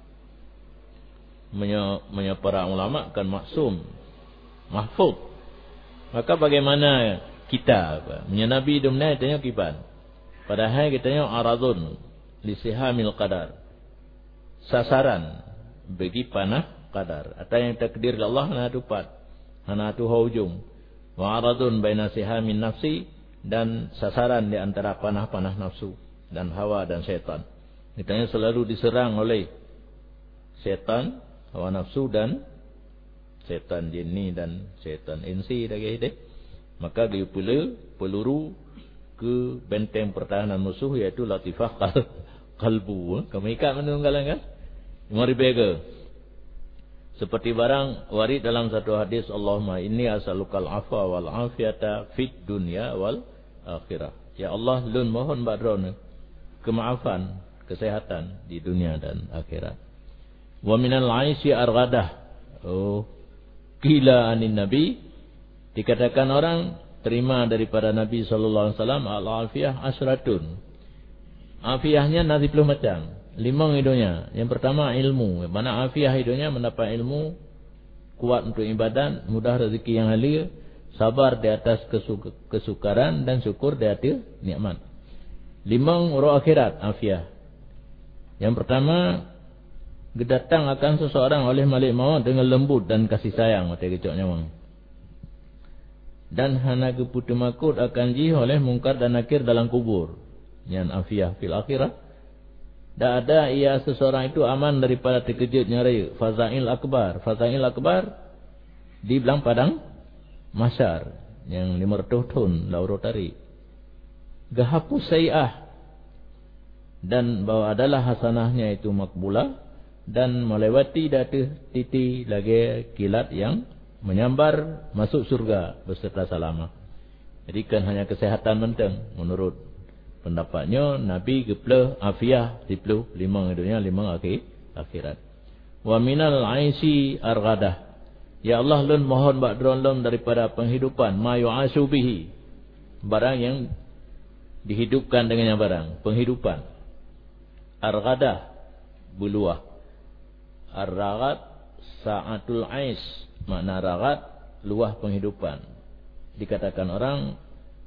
Para ulama kan maksum mahfuz. Maka bagaimana kita Nabi dumna tanya kiban. Padahal kitanya aradun li sihamil qadar. Sasaran bagi panah qadar. Atau yang takdir Allah na dupat. Hana tu hujung. Wa aradun baina sihamin nafsi, dan sasaran di antara panah-panah nafsu dan hawa dan syaitan. Kitanya selalu diserang oleh syaitan, hawa nafsu dan syaitan jinni dan syaitan insi dagih. Maka dia peluru ke benteng pertahanan musuh iaitu latifah qalbu. Kamu ikat menunggalan kan? 5,000 ke. Seperti barang warid dalam satu hadis, Allahumma inni as'alukal afwa wal afiyata fid dunya wal akhirah. Ya Allah, lun mohon badrona kemaafan, kesehatan di dunia dan akhirat. Wa minal aishi arghadah. Oh, qila anin nabi, dikatakan orang terima daripada Nabi sallallahu alaihi wasallam al-afiyah asratun. Afiyahnya 10 macam. 5 hidupnya. Yang pertama ilmu. Mana afiah hidupnya, mendapat ilmu, kuat untuk ibadat, mudah rezeki yang halia, sabar di atas kesukaran dan syukur di atas nikmat. 5 urut akhirat afiah. Yang pertama, datang akan seseorang oleh malik maut dengan lembut dan kasih sayang mata kecok nyawang. Dan hana keputu makut akan jih oleh mungkar dan nakir dalam kubur. Yang afiah fil akhirah. Tak ada ia seseorang itu aman daripada terkejutnya raya. Fazail akbar. Fazail akbar dibilang padang masyar. Yang 500 ton lauro tarik. Gahapus sayi'ah. Dan bahawa adalah hasanahnya itu makbulah. Dan melewati data titi lagi kilat yang menyambar masuk surga beserta salamah. Jadi kan hanya kesehatan menteng menurut pendapatnya Nabi geplah afiah 10 hidupnya 5 akhirat. Wa minal aisi arghadah. Ya Allah, lun mohon badron lum daripada penghidupan ma yu'asu bihi. Barang yang dihidupkan dengannya barang, penghidupan. Arghadah buluah. Ar-raghat sa'atul ais. Makna raghat luah penghidupan. Dikatakan orang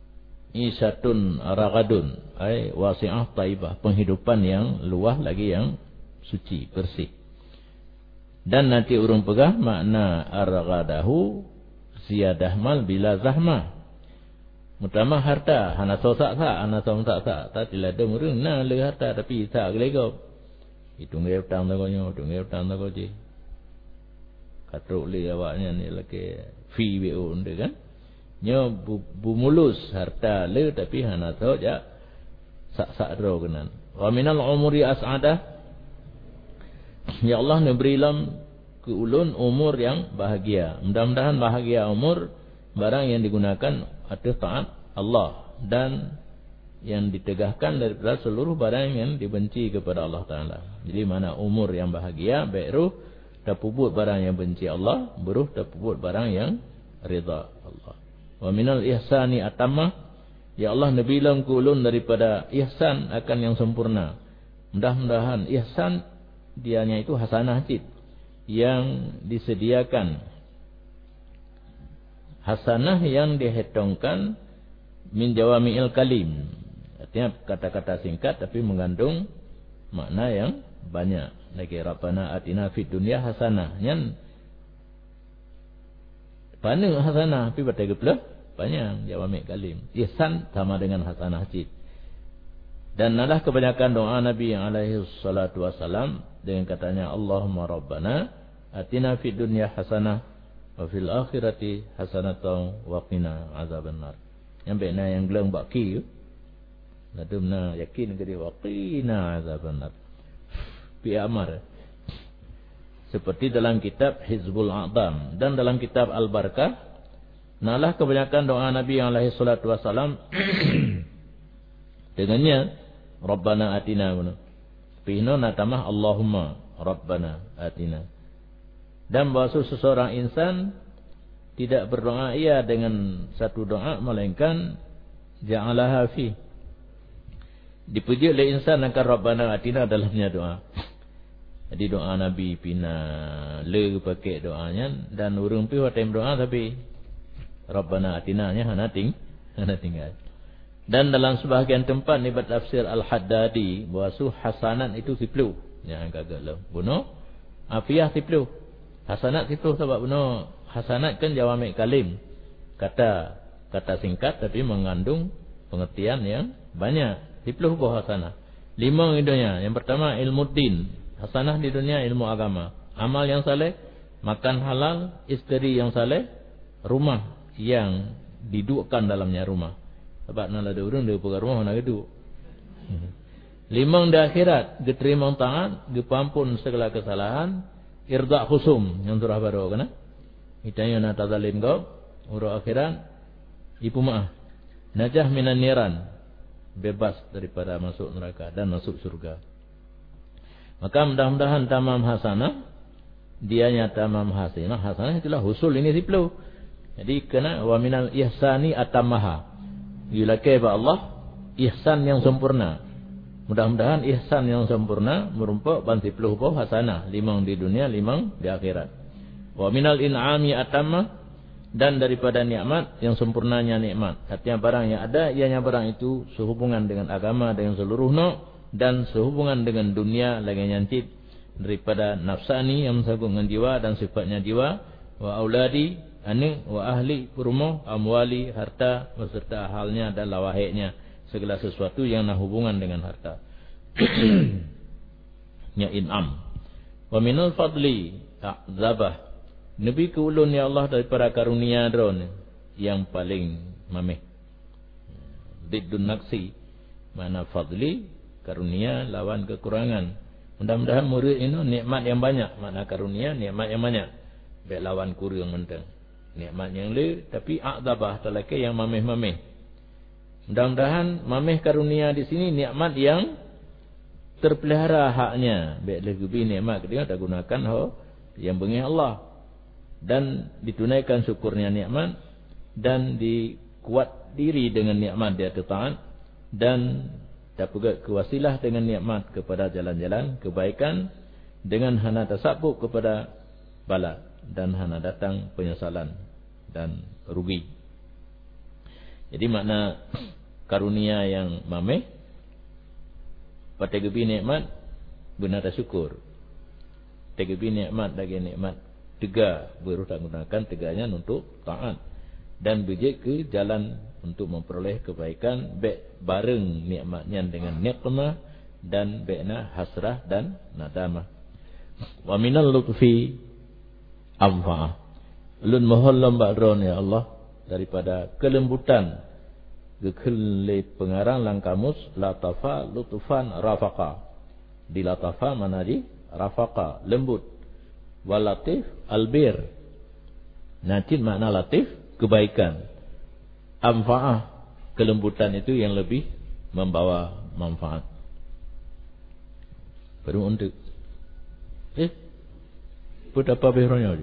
isatun ragadun, ay wasi'ah taibah, penghidupan yang luah lagi yang suci, bersih. Dan nanti urung pegah makna ar-ragadahu ziyadah mal bila zahmah. Mutama harta, hana sosak sak, hana somsak sak, tak dilada murung na le harta tapi tak gelegop. Itu ngep tang takonya, itu ngep tang takoji. Katruk le awaknya ni lagi fee BO nde kan. Nya bumulus harta le tapi hana tahu ja sak-sak ro kenan. Wa minal umuri as'adah. Ya Allah memberi lam ke ulun umur yang bahagia. Mudah-mudahan bahagia umur barang yang digunakan atas taat Allah dan yang ditegahkan daripada seluruh barang yang dibenci kepada Allah Taala. Jadi mana umur yang bahagia, baik ruh tak puput barang yang benci Allah, beruh tak puput barang yang rida Allah. Wa minal ihsani atamah. Ya Allah nabilam kulun daripada ihsan akan yang sempurna. Mudah-mudahan ihsan dianya itu hasanah cid yang disediakan. Hasanah yang dihetongkan min jawami'il kalim. Artinya kata-kata singkat tapi mengandung makna yang banyak. Lagi Rabbana atina fid dunya hasanah. Yang panang hasanah tapi batai geplah banyak jawami' kalim. Ihsan sama dengan hasanah cid. Dan adalah kebanyakan doa Nabi yang alaihi salatu wassalam dengan katanya Allahumma Rabbana atina fid dunya hasanah wa fil akhirati hasanatan wa qina azabannar. Yang benar yang gelang baki nadumna yakin gede wa qina azabannar. Bi amar. Seperti dalam kitab Hizbul A'dam dan dalam kitab Al-Barakah. Nalah kebanyakan doa Nabi yang alaihi salatu wassalam dengannya Rabbana atina guna. Pihno natamah Allahumma Rabbana atina. Dan bahasa seseorang insan tidak berdoa ia dengan satu doa melainkan ja'alaha fi. Dipuji oleh insan akan Rabbana atina dalamnya doa. Jadi doa Nabi pina le pakai doanya dan urung pi watem doa tapi Rabbana atinanya hana tinggal. Dan dalam sebahagian tempat ni bertafsir Al-Haddadi bahawa hasanat itu 10. Yang agak lah. Bunuh afiah 10. Hasanat 10 sebab bunuh hasanat kan jawami' kalim. Kata singkat tapi mengandung pengertian yang banyak. 10 buah hasanah. 5 hidupnya. Yang pertama ilmu din. Hasanah di dunia ilmu agama. Amal yang saleh, makan halal, isteri yang saleh, rumah yang didukkan dalamnya rumah. Sebab nak ada orang dia pergi rumah nak duduk. 5 di akhirat, diterima taat, dipampun segala kesalahan, irda khusum yang surah baru kana itanya na tazalim kau urut akhirat ipu maah najah minan niran bebas daripada masuk neraka dan masuk surga. Maka mudah-mudahan tamam hasanah dianya tamam hasanah. Hasanah itulah husul ini 10. Jadi kena wa minal ihsani atamaha. Yulake ba Allah ihsan yang sempurna. Mudah-mudahan ihsan yang sempurna merumpuk ban 10 buah hasanah, 5 di dunia, 5 di akhirat. Wa minal in'ami atamah, dan daripada nikmat yang sempurnanya nikmat. Artinya barang yang ada ianya barang itu sehubungan dengan agama dengan seluruhnya dan sehubungan dengan dunia lagi nyancit daripada nafsani yang mensangkut dengan jiwa dan sifatnya jiwa, wa auladi anak wa ahli rumah amwali harta beserta halnya dan lawahiknya segala sesuatu yang nak hubungan dengan harta. Ya in'am. Wa minal fadli zabah. Nabi ke ulun ya Allah daripada karunia dron yang paling mameh. Diddun naksi mana fadli karunia lawan kekurangan. Mudah-mudahan murid ini nikmat yang banyak, mana karunia nikmat yang banyak. Baik lawan kurang mentang. Nikmat yang le tapi a'dzabah talaka yang mameh-mameh. Mudah-mudahan mameh karunia di sini nikmat yang terpelihara haknya. Baik lebih nikmat dia tak gunakan yang bengih Allah. Dan ditunaikan syukurnya nikmat dan dikuat diri dengan nikmat dia taat dan dapat kewasilah dengan nikmat kepada jalan-jalan kebaikan dengan hana tasabuk kepada bala dan hana datang penyesalan dan rugi. Jadi makna karunia yang mameh pada gebi nikmat benar syukur. Tegebi nikmat lagi nikmat tiga baru tak gunakan tiganya untuk taat dan bijak ke jalan untuk memperoleh kebaikan baik bareng nikmatnya dengan nikmah dan baikna hasrah dan nadamah. Wa minal lutfi amfa'ah. Lun mohon lambat ron ya Allah daripada kelembutan gekele pengarang lang kamus latafa lutufan rafaqa. Di latafa mana di rafaqa lembut. Walatif albir. Nanti makna latif kebaikan. Amfa'ah kelembutan itu yang lebih membawa manfaat. Baru untuk put apa behronya?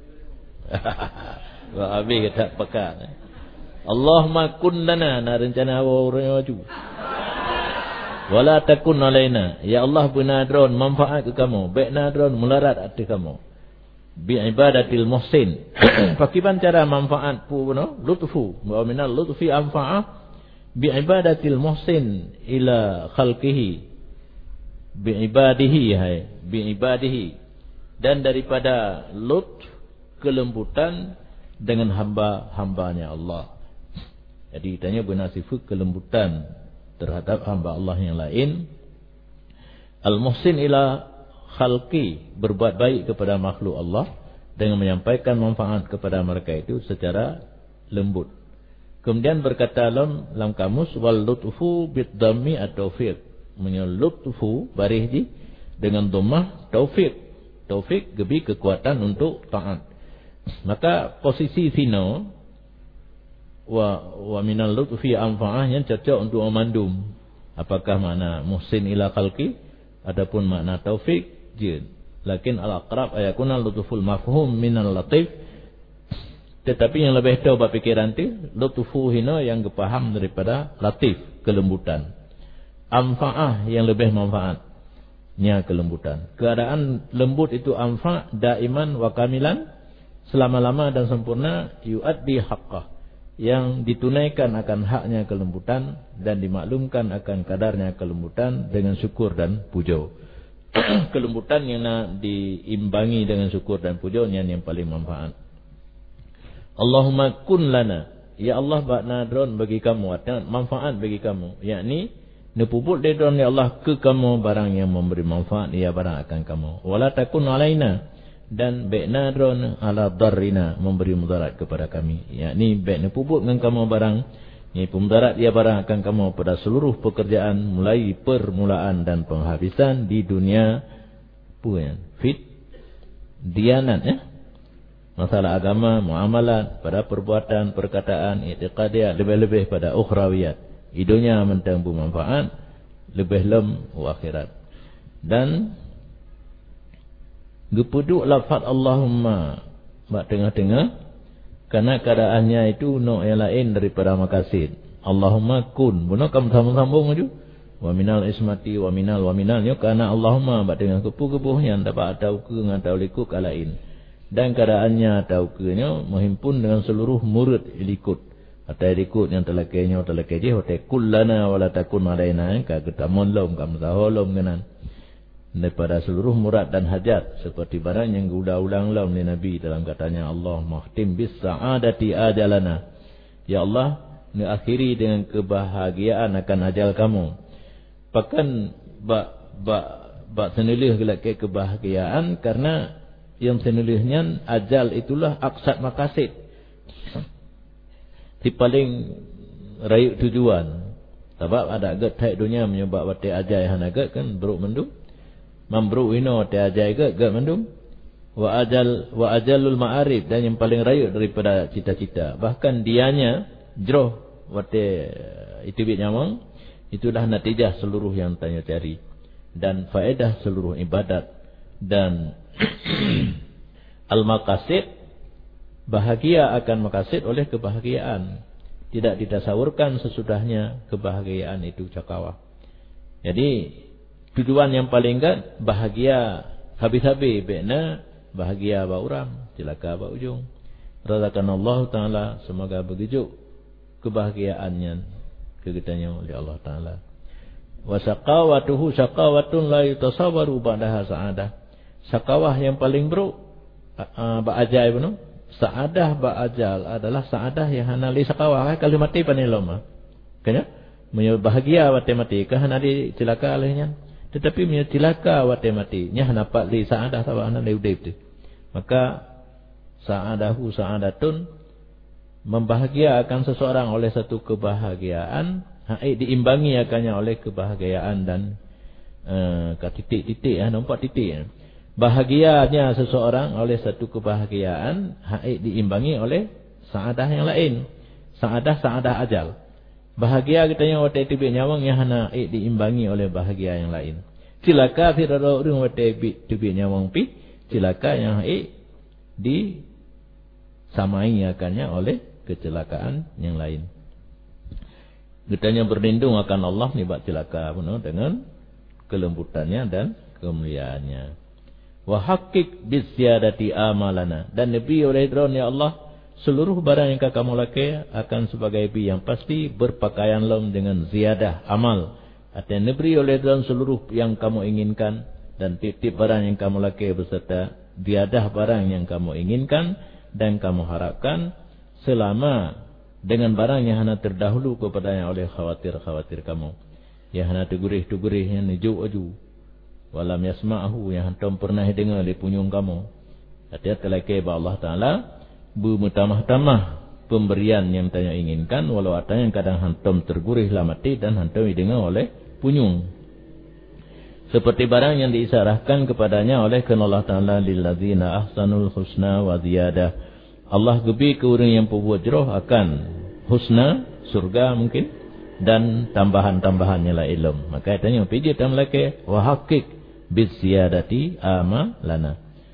Wa abi tak pekat. Allahumma kun lana na rencana awak tu. Wala takun alaina. Ya Allah benar dron manfaat ke kamu. Baik nadron melarat hati kamu. Bi ibadatil muhsin. Pakiban cara manfaat pu lutfu wa minal lutfi anfa'ah bi ibadatil muhsin ila khalqihi bi ibadihi dan daripada lutf kelembutan dengan hamba-hambanya Allah. Jadi tanya benar sifat kelembutan terhadap hamba Allah yang lain. Al-muhsin ila khalqi berbuat baik kepada makhluk Allah dengan menyampaikan manfaat kepada mereka itu secara lembut. Kemudian berkata dalam kamus wal lutfu bid dhammi at-taufiq. Lutfu baris di dengan dhammah taufiq. Taufiq gebi kekuatan untuk taat. Maka posisi sino wa minal lutfi anfa'ahnya cocok untuk memandum. Apakah makna muhsin ila khalqi adapun makna taufiq jin. Lakin al-aqrab ayakuna lutuful mafhum minal latif. Tetapi yang lebih tahu bab pikiran tu lutufu hina yang kepaham daripada latif kelembutan. Amfa'ah yang lebih manfaatnya kelembutan. Keadaan lembut itu amfa' daiman wa kamilan selama-lama dan sempurna yuaddi haqqah yang ditunaikan akan haknya kelembutan dan dimaklumkan akan kadarnya kelembutan dengan syukur dan puja. Kelembutan yang nak diimbangi dengan syukur dan puja yang paling manfaat. Allahumma kun lana, ya Allah ba'na dron bagi kamu, artinya manfaat bagi kamu, yakni nepuput dia dron ya Allah ke kamu barang yang memberi manfaat ia barang akan kamu. Wala takun alaina, dan baikna dron ala darrina memberi mudarat kepada kami, yakni baik nepuput dengan kamu barang ini pemudarat ia barang akan kamu pada seluruh pekerjaan mulai permulaan dan penghabisan di dunia fit dianat ya. Masalah agama, muamalat, pada perbuatan, perkataan, i'tiqadiyat, lebih-lebih pada ukhrawiyat. Idunya mentambu manfaat, lebih lem akhirat. Dan gepuduk lafaz Allahumma bak tengah-tengah, karena keadaannya itu no yang lain daripada makasid. Allahumma kun, bunuh kamu sambung-sambung aja. Wa minal ismati wa minal karena Allahumma bak tengah kepu-kepuhnya dapat atau ke atau likuk alain. Dan keadaannya atau kenya menghimpun dengan seluruh murid ilikut. Atau ilikut yang telakainya telakainya hote kullana wala takun alaina ka ketamun lom kam taholom kenan. Daripada seluruh murad dan hajat seperti barang yang diulang-ulang lom ni Nabi dalam katanya Allah mahtim bis sa'adati ajalana. Ya Allah, ni akhiri dengan kebahagiaan akan ajal kamu. Bahkan bak senilih ke kebahagiaan karena yang senilihnya ajal itulah aksad makasid. Si paling rayu tujuan. Sebab ada agak taik dunia menyebab wate ajai han agak kan beruk mendung. Mambruk ino wate ajai agak mendung. Wa ajalul ma'arif, dan yang paling rayu daripada cita-cita. Bahkan dianya jroh wate itibit nyamang, itulah natijah seluruh yang tanya cari dan faedah seluruh ibadat. Dan al-maqasid, bahagia akan maqasid oleh kebahagiaan. Tidak ditasawurkan sesudahnya kebahagiaan itu cakawah. Jadi tujuan yang paling kan bahagia habis-habis bena bahagia ba orang, celaka ba ujung. Razakan Allah Ta'ala, semoga begitu kebahagiaannya kegitanya oleh Allah Ta'ala. Wa saqawatuhu saqawatun la yutasawwaru ba'daha sa'adah. Sakawah yang paling buruk ba'ajai benar. Sa'adah ba'ajal adalah sa'adah yang hanali sakawah. Kalau mati paniloma. Kena? Bahagia wate mati. Kehanali celaka alihnya. Tetapi celaka wate mati. Nya hanapat li sa'adah tawa hanali udip tu. Maka sa'adahu sa'adatun membahagiakan seseorang oleh satu kebahagiaan. Diimbangi akannya oleh kebahagiaan dan titik-titik. Nampak titik. Bahagianya seseorang oleh satu kebahagiaan diimbangi oleh saadah yang lain. Saadah ajal. Bahagia katanya waktu tibik nyawang yang hana diimbangi oleh bahagia yang lain. Cilaka firaro urung waktu tibik nyawang pi, cilaka yang disamai akannya oleh kecelakaan yang lain. Katanya berlindung akan Allah nibat cilaka penuh dengan kelembutannya dan kemuliaannya. Wa haqiq bisyadati amalana, dan nabi oleh dron ya Allah seluruh barang yang kamu lakukan akan sebagai bi yang pasti berpakaian lom dengan ziyadah amal. Artinya nabi oleh dron seluruh yang kamu inginkan dan tip-tip barang yang kamu lakukan beserta ziyadah barang yang kamu inginkan dan kamu harapkan selama dengan barang yang hana terdahulu kepadanya oleh khawatir kamu. Yang hana tegurih-tegurih yang neju-aju. Walam yasma'ahu, yang hantam pernah dengar di punyung kamu. Hati-hati lagi bahwa Allah Ta'ala bermutamah-tamah pemberian yang tanya inginkan, walau ada yang kadang hantam tergurih lah mati dan hantam didengar oleh punyung. Seperti barang yang diisarahkan kepadanya oleh Allah Ta'ala lilladzina ahsanul husna wa ziyadah. Allah gebi ke orang yang berbuat jeroh akan husna, surga mungkin, dan tambahan-tambahannya lah ilmu. Maka tanya pijit dan laki wa haqiq bisyadati amalana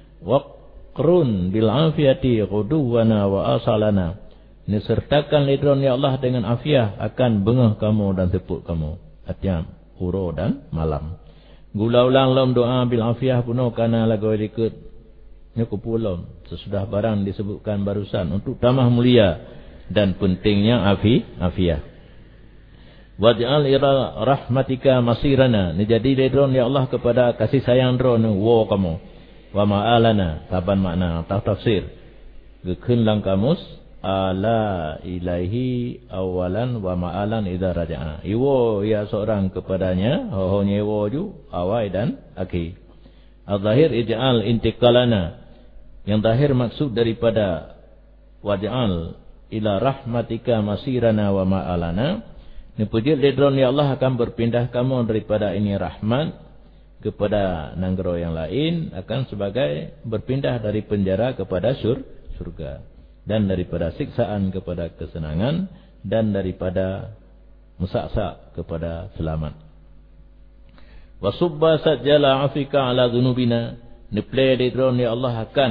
waqrun bil afiyati ghuduwana wa asalana. Ini sertakan lidron ya Allah dengan afiah akan bengah kamu dan tepuk kamu. Artinya uro dan malam. Gula-ulang lam doa bil afiah puno kana lagu ikut nyukupulom sesudah barang disebutkan barusan untuk tamah mulia dan pentingnya afiah. Waj'al ira rahmatika masirana. Ni jadi lidron ya Allah kepada kasih sayang dron wo kamu. Wa ma'alana, taban makna tafsir. Gekun lang kamus ala ilaihi awalan wa ma'alan idza raja'a. Iwo ya seorang kepadanya, hohonya iwo ju awal dan akhir. Al-zahir ij'al intiqalana. Yang zahir maksud daripada waj'al ila rahmatika masirana wa ma'alana. Ini puji lidron ya Allah akan berpindah kamu daripada ini rahmat kepada negara yang lain akan sebagai berpindah dari penjara kepada surga, dan daripada siksaan kepada kesenangan, dan daripada musaksa kepada selamat. Wa subba sajjala afika ala dhunubina, neplay di drone ya Allah akan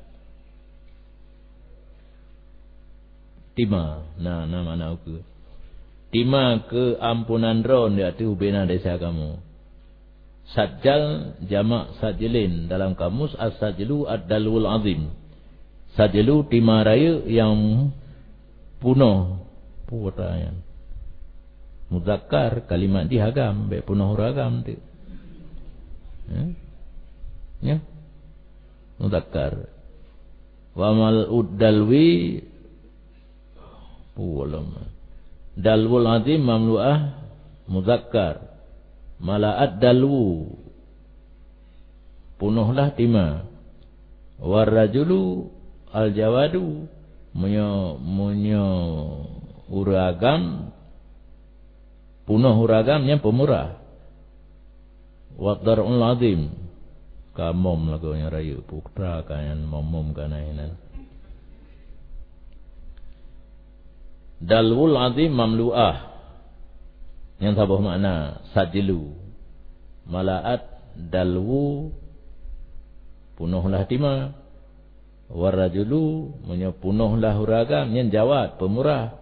tima nama aku tima ke ampunan drone di hati ubena desa kamu. Sajjal jamak sajilin dalam kamus, as-sajlu ad-dalwul azim. Sajlu tima raya yang punuh putayan. Muzakkar kalimat dihagam, baik punuh huragam tu. Ya. Muzakkar. Wa mal uddalwi pulam. Dalwul azim mamlu'ah muzakkar. Mala'at dalwu punuhlah tima. Warrajulu al-jawadu munyo uragam punuh uragamnya pemurah. Wadar'ul azim kamom lagunya rayu putra kan momom kanainan. Dalwul azim mamlu'ah yang sabah makna sajlu. Mala'at dalwu punuhlah tima. Warrajulu punuhlah huragam yang jawad pemurah.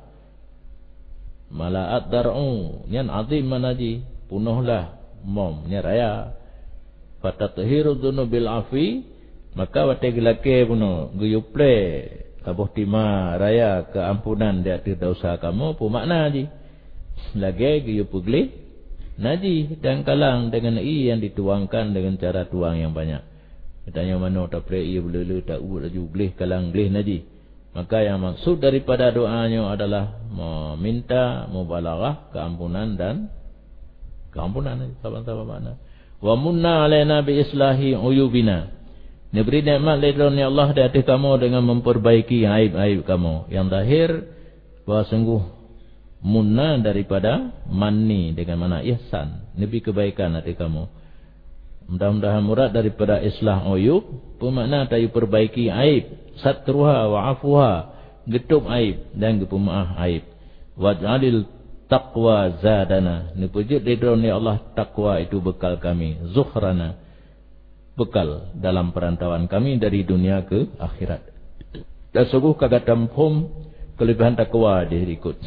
Mala'at dar'u yang azim manaji punuhlah mom nya raya. Fatathiru dzunubil afi, maka watai gelake punuh guyuple tabuh tima raya keampunan di hati dosa kamu pu makna ji. Lagi giyu pugli naji dan kalang dengan i yang dituangkan dengan cara tuang yang banyak. Katanya mana tak pray ia boleh tak laju bleh kalang bleh naji. Maka yang maksud daripada doanya adalah meminta mubalaghah keampunan dan keampunan sama-sama makna. Wa munna alaina bi islahi uyubina. Diberi nikmat dari Allah di hati kamu dengan memperbaiki aib-aib kamu yang zahir, bahwa sungguh munna daripada manni dengan mana ihsan, lebih kebaikan hati kamu. Mudah-mudahan murad daripada islah uyub bermakna tayu perbaiki aib, satruha wa afuha, getup aib dan gepemaah aib. Waj'alil taqwa zadana, ni pujud didron ya Allah takwa itu bekal kami, zukhrana bekal dalam perantauan kami dari dunia ke akhirat. Dan sungguh kagatam hum kelebihan takwa diikut.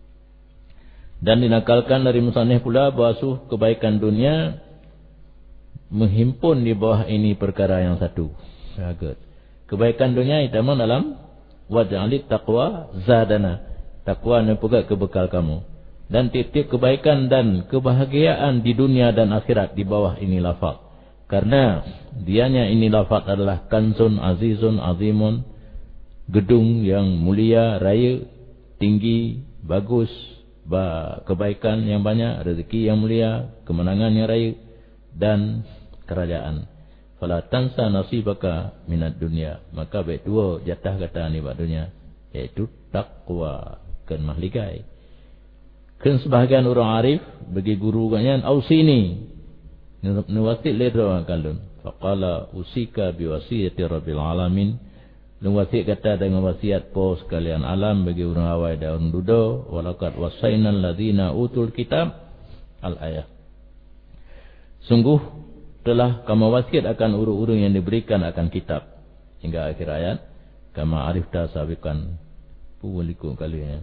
Dan dinakalkan dari musannif pula bahwa kebaikan dunia menghimpun di bawah ini perkara yang satu. Sangat. Kebaikan dunia itu dalam waj'alit taqwa zadana. Takwa ni pegak kebekal kamu. Dan tiap-tiap kebaikan dan kebahagiaan di dunia dan akhirat di bawah ini lafaz. Karena dianya ini lafaz adalah kanzun azizun azimun, gedung yang mulia, raya, tinggi, bagus, kebaikan yang banyak, rezeki yang mulia, kemenangan yang raya dan kerajaan. Fala tansa nasibaka minad dunya, maka baik dua jatah kata ni bab dunia, iaitu takwa kan mahligai. Kan sebahagian orang arif bagi guru kanyan ausini nuwasit ledra kalun faqala usika biwasiyati rabbil alamin. Nuwasit kata dengan wasiat po sekalian alam bagi orang awal dan orang duda. Walaqad wasainal ladzina utul kitab al-ayah. Sungguh telah kami wasiat akan urus-urus yang diberikan akan kitab hingga akhir ayat. Kama arifta sabiqan puliku kalian.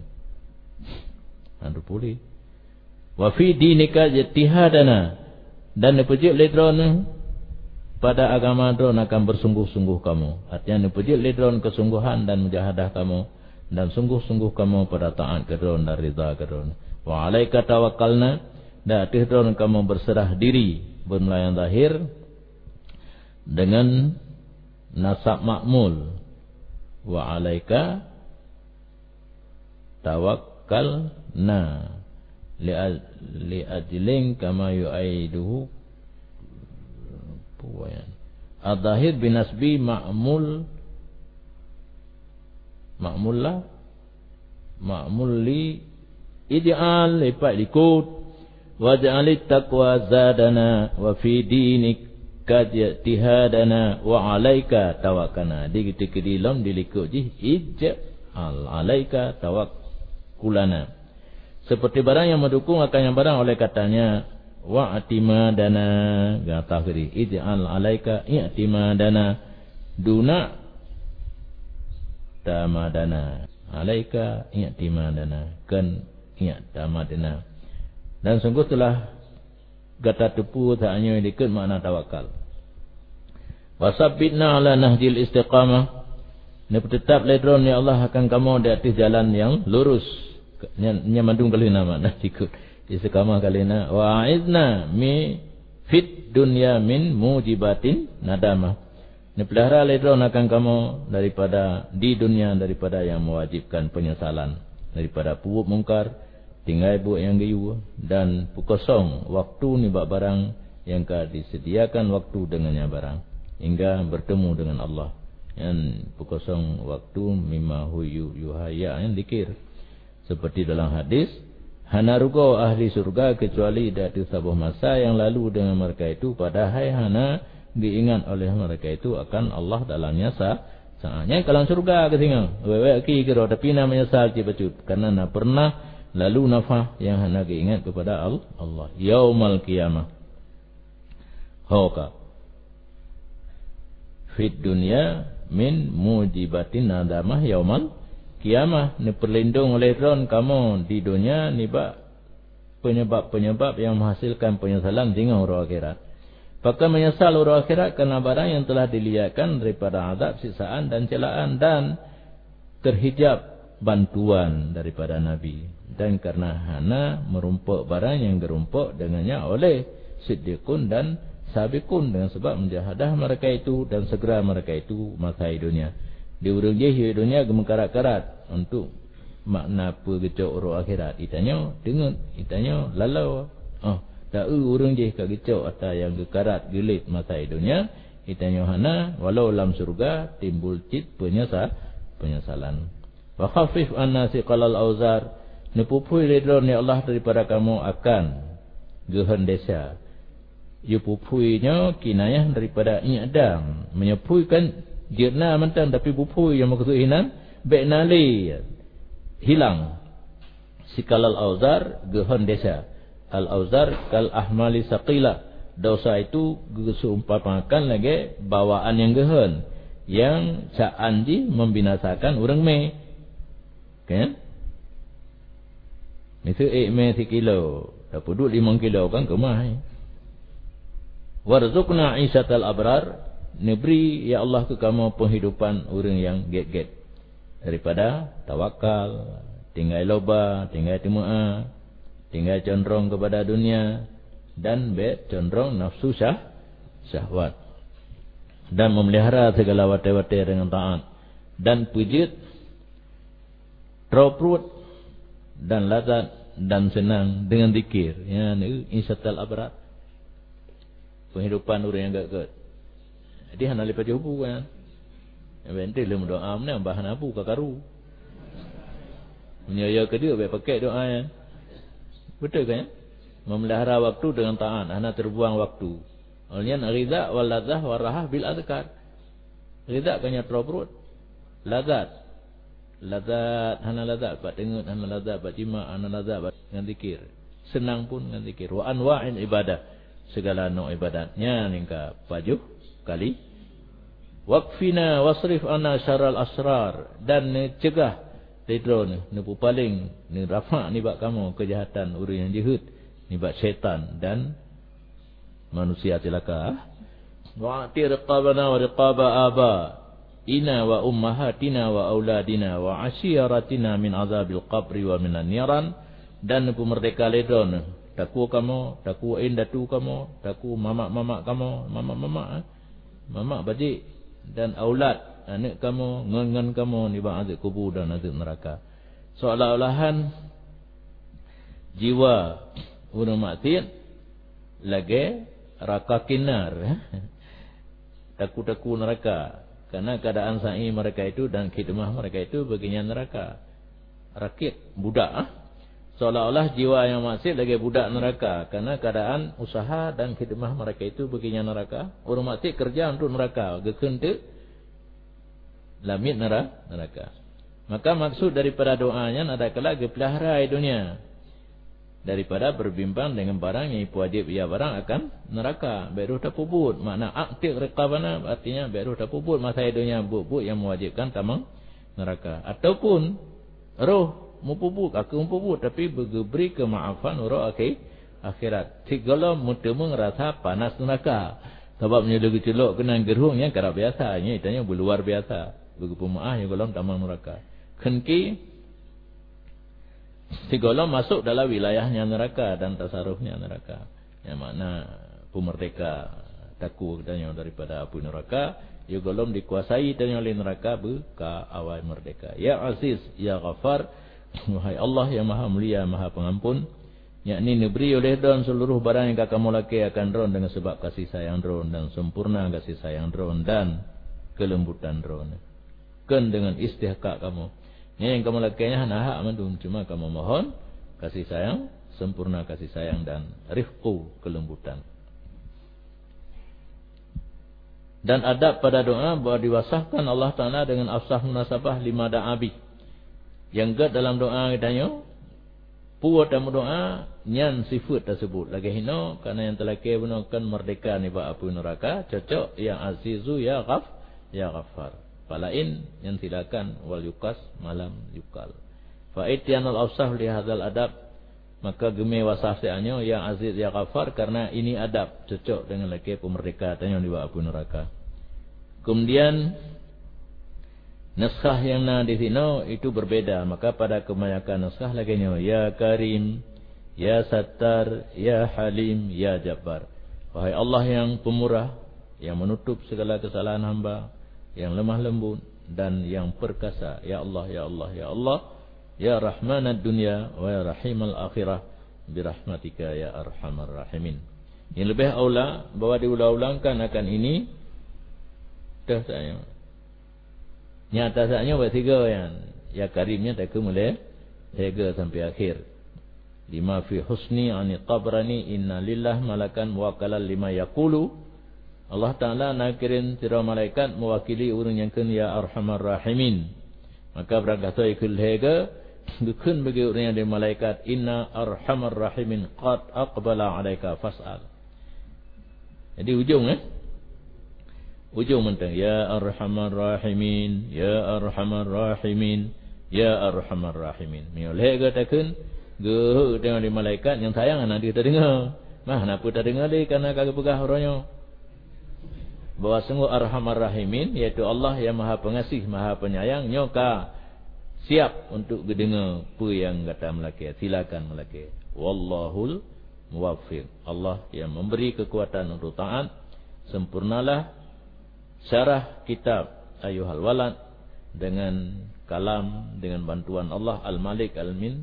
Andu puli. Wa fi dinika jtihadana, dan nepejik ledron pada agama dron akan bersungguh-sungguh kamu. Artinya nepejik ledron kesungguhan dan mujahadah kamu, dan sungguh-sungguh kamu pada taat ke dron dan ridha ke dron. Wa alaika tawakkalna, dan atas dron kamu berserah diri bermelayan zahir dengan nasab makmul. Wa alaika tawakkalna li ajlin kama yu'aiduhu puwayan. Al-zahir binasbi ma'mul ma'mul li ideal lipat likut waj'alit taqwa zadana wa fi dinik kajtihadana wa 'alaika tawakkalna. Di ketika dilom dilikut ji ij'al 'alaika tawakkulana. Seperti barang yang mendukung akan yang barang oleh katanya wa atimadana gatafiri ij'al 'alaika i'timadana duna tamadana 'alaika i'timadana kan i'tamadana. Dan sungguh telah gata tepu tak hanya dikut makna tawakal. Wasabbitna ala nahjil istiqamah. Ini tetap ledron ya Allah akan kamu di atas jalan yang lurus. Nyamandung kalina makna dikut. Istiqamah kalina. Wa a'idna mi fit dunya min mujibatin nadamah. Ini pelihara ledron akan kamu daripada di dunia daripada yang mewajibkan penyesalan. Daripada puwuk mungkar. Tinggal buat yang gayu dan kosong waktu ni bak barang yang disediakan waktu dengannya barang hingga bertemu dengan Allah. Yang kosong waktu mimma huyu yuhaya yang dikir. Seperti dalam hadis, hana rugo ahli surga kecuali dari sebuah masa yang lalu dengan mereka itu padahal hana diingat oleh mereka itu akan Allah dalamnya saatnya kalau surga ketinggal. Wewe ki kira tapi namanya sal cipacut karena nak pernah lalu nafah yang hendak ingat kepada Allah. Yaumal qiyamah. Hoka. Fit dunia min mujibatin nadamah yaumal qiyamah. Ni perlindung oleh Tuhan kamu di dunia ni bak penyebab-penyebab yang menghasilkan penyesalan di orang akhirat. Maka menyesal orang akhirat kerana barang yang telah dilihatkan daripada azab, siksaan dan celaan dan terhijab bantuan daripada Nabi. Dan karena hana merumpuk barang yang gerumpuk dengannya oleh siddiqun dan sabiqun dengan sebab menjahadah mereka itu dan segera mereka itu masai dunia. Di urung je hidup dunia gemekarat-karat untuk makna apa gecok urung akhirat. Itanya dengar, itanya lalau. Tak urung je ka gecok atau yang gekarat gelit masai dunia. Itanya hana walau dalam surga timbul cit penyesalan. Wa khafif anna siqalal auzar. Nepupui ledron ya Allah daripada kamu akan gehan desa. You pupuinya kinayah daripada i'dam. Menyepuikan jirna mentang tapi pupui yang maksud hinan beknali hilang. Siqalal auzar gehan desa. Al auzar kal ahmali saqila. Dosa itu seumpamakan lagi bawaan yang gehan yang ca'anji membinasakan orang me. Kan? Itu 8 me 1 kilo. Dah puduk 5 kilo kan kemah. Warzuqna isyatal abrar. Neberi ya Allah ke kamu penghidupan orang yang get-get. Daripada tawakal, tinggal loba, tinggal timu'a, tinggal condong kepada dunia dan condong nafsu syahwat. Dan memelihara segala watai-watai dengan taat. Dan pujit, terperut dan lazat dan senang dengan zikir. Ya, ni isyatal abrar. Penghidupan orang yang gak-gak. Jadi hana lepas jubu kan. Bente lem doa mana bahan abu kakaru. Menyaya ke dia baik pakai doa kan. Betul kan? Memelihara waktu dengan taat, hana terbuang waktu. Olehnya ridha wal ladzah wal rahah bil azkar. Ridha kanya terperut. Lazat hana lazat buat dengut, hana lazat buat jima', hana lazat buat dengan zikir. Senang pun dengan zikir. Wa anwa'in ibadah. Segala no ibadatnya ningka pajuh kali. Waqfina wasrif anna syarral asrar. Dan cegah tidron ni paling ni rafa' ni bak kamu kejahatan orang yang jahat. Ni bak syaitan dan manusia celaka. Wa'ati riqabana wa riqaba aba. Ina wa ummahatina wa auladina wa asyiratina min azabil qabri wa minan niran. Dan pemerdeka ledon. Daku kamu, daku indatu kamu, daku mamak-mamak kamu, mamak badik dan aulad anak kamu, ngan kamu ni bang azab kubur dan azab neraka. Seolah-olahan jiwa orang maksiat lagi raka kinar. Taku-taku neraka. Karena keadaan sa'i mereka itu dan khidmah mereka itu baginya neraka. Rakit budak Seolah-olah jiwa yang maksiat lagi budak neraka. Karena keadaan usaha dan khidmah mereka itu baginya neraka. Orang maksiat kerja untuk neraka. Gekente lamit neraka. Maka maksud daripada doanya adalah pelihara dunia. Daripada berbimbang dengan barang yang wajib ia barang akan neraka. Baru terpubut. Makna aktif rekabana artinya baru terpubut masa dunia buk-buk yang mewajibkan tamang neraka. Ataupun roh mupubut, aku mupubut tapi beri kemaafan roh akhirat. Segala mutemu ngerasa panas neraka. Sebabnya lagi celok kena gerhungnya kerap biasanya itanya berluar biasa. Begitu maaf yang golong tamang neraka. Kenki si golong masuk dalam wilayahnya neraka dan tasarufnya neraka. Yang mana pemerdeka takut dan daripada api neraka, ya golong dikuasai dan oleh neraka buka awal merdeka. Ya Aziz, ya Ghafar, wahai Allah yang Maha Mulia, Maha Pengampun, yakni diberi oleh don seluruh barang yang kamu laki akan don dengan sebab kasih sayang don dan sempurna kasih sayang don dan kelembutan don. Ken dengan istihqaq kamu. Ini yang kamu lakukannya hak mandum, cuma kamu mohon kasih sayang, sempurna kasih sayang dan rifqu kelembutan. Dan adab pada doa bahwa diwasahkan Allah Ta'ala dengan afsah munasabah lima da'abi. Yang gad dalam doa katanya, puat dalam doa nyan sifat tersebut. Lagi hino karena yang telah kebenakan merdeka ni pak api neraka, cocok yang azizu ya ghafar. Falain yang silakan wal yukas malam yukal. Fa'itianul awsaf li hadzal adab, maka geme wasahnya yang aziz ya ghafar karena ini adab cocok dengan laki pemerdeka tanya di api neraka. Kemudian naskah yang di sini itu berbeda, maka pada kebanyakan naskah laginya ya Karim, ya Sattar, ya Halim, ya Jabbar. Wahai Allah yang pemurah, yang menutup segala kesalahan hamba, yang lemah lembut dan yang perkasa. Ya Allah, ya Allah, ya Allah, ya Rahmanad dunya wa ya Rahimal akhirah birahmatika ya Arhamar Rahimin. Yang lebih aula bahwa diulang-ulangkan akan ini dah saya. Nyata saatnya buat tiga ya Karimnya tak mulai tiga sampai akhir. Lima fi husni ani Tabrani inna lillah malakan muwakkalan lima yaqulu. Allah Ta'ala nakirin tira malaikat mewakili orang yang kan ya Arhamar Rahimin. Maka berkata ikul hega dukun bagi orang yang dari malaikat inna Arhamar Rahimin qad aqbala alaika fas'al. Jadi ujung mentang ya Arhamar Rahimin, ya Arhamar Rahimin, ya Arhamar Rahimin. Miol hega takun ge dengan di malaikat yang sayang anak dia terdengar. Mah napa terdengar dia karena kagak pegah orangnya. Bahwa sungguh Arhamar Rahimin, yaitu Allah yang Maha Pengasih, Maha Penyayang, nyoka siap untuk mendengar apa yang kata melaki. Silakan melaki. Wallahul muwaffiq. Allah yang memberi kekuatan untuk taat. Sempurnalah syarah kitab Ayyuhal Walad dengan kalam, dengan bantuan Allah Al-Malik Al-Min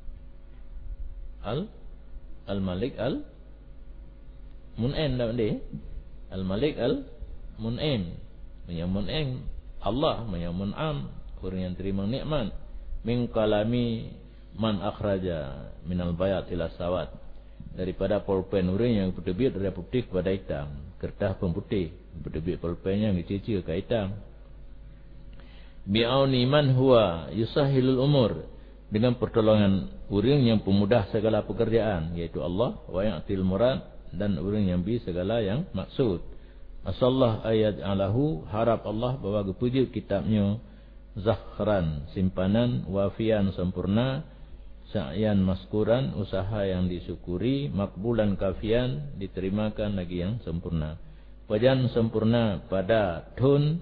Al-Malik Al-Mun'in Al-Malik Al-Mun'im. Yang mun'im Allah, yang mun'am orang yang terima nikmat. Min kalami man akhraja minal bayat ila sawat. Daripada pulpen orang yang terbit dari putih kepada hitam. Kertas pemputih, terbit pulpennya ngecicil ke hitam. Bi'auni man huwa yusahilul umur. Dengan pertolongan orang yang pemudah segala pekerjaan, yaitu Allah, wa ya'til murad, dan orang yang bi segala yang maksud. Asallah ayat alahu, harap Allah bahwa kepuji kitabnya zakhran, simpanan, wafian sempurna, sa'yan maskuran, usaha yang disyukuri, makbulan kafian, diterimakan lagi yang sempurna. Wajan sempurna pada tun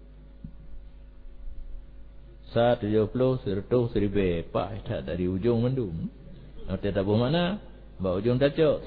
170 100 pak tak dari ujung mendum. Tak bermakna bahawa ujung tacok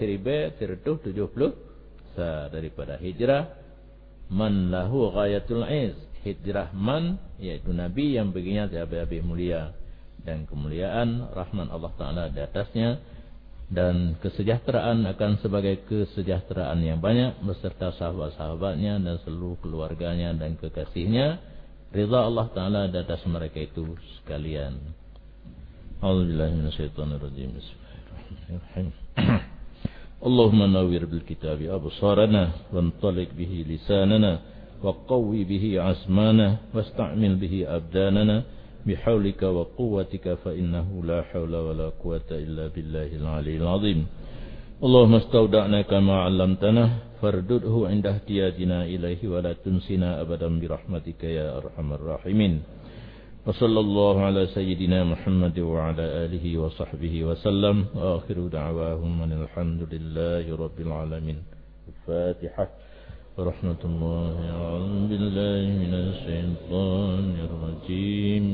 170 daripada hijrah man lahu ghayatul iz. Hijrah man yaitu Nabi yang baginya lebih mulia dan kemuliaan rahman Allah Ta'ala di atasnya, dan kesejahteraan akan sebagai kesejahteraan yang banyak beserta sahabat-sahabatnya dan seluruh keluarganya dan kekasihnya. Ridha Allah Ta'ala di atas mereka itu sekalian. A'udzubillahi minasyaitonirrajim. Bismillahirrahmanirrahim. Allahumma nawwir bil kitabi absarana wantaliq bihi lisanana wa qawwi bihi asmana wasta'mil bihi abdanana bihaulika wa quwwatika fa innahu la haula wa la quwwata illa billahil aliyyil azim. Allahumma astawda'naka ma 'allamtana fardudhu 'inda ihtiyajina ilaihi wa la tunsina abadan bi rahmatika ya arhamar rahimin. Wa sallallahu ala sayyidina Muhammad wa ala alihi wa sahbihi wa sallam. Wa akhiru da'wahum alhamdulillahi rabbil alamin. Al-Fatihah. Warahmatullahi a'udzu billahi minasy syaithanir rajim.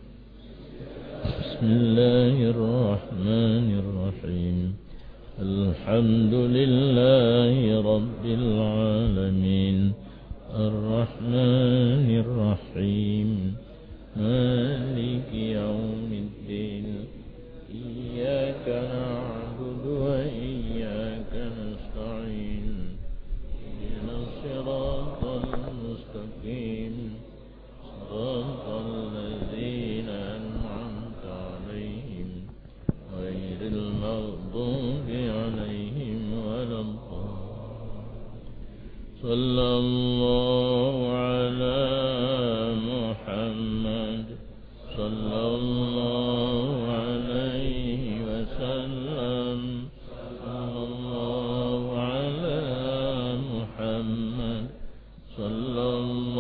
Bismillahirrahmanirrahim. Alhamdulillahi rabbil alamin. Ar-Rahmanir Rahim. Maliki yaumiddin. Iyyaka na'budu wa iyyaka nasta'in. Ihdinas siratal mustaqim. Shiratal ladzina an'amta 'alaihim ghairil maghdubi 'alaihim waladdallin. Sallallahu ala Muhammad sallallahu alaihi wasallam. Sallallahu ala Muhammad sallallahu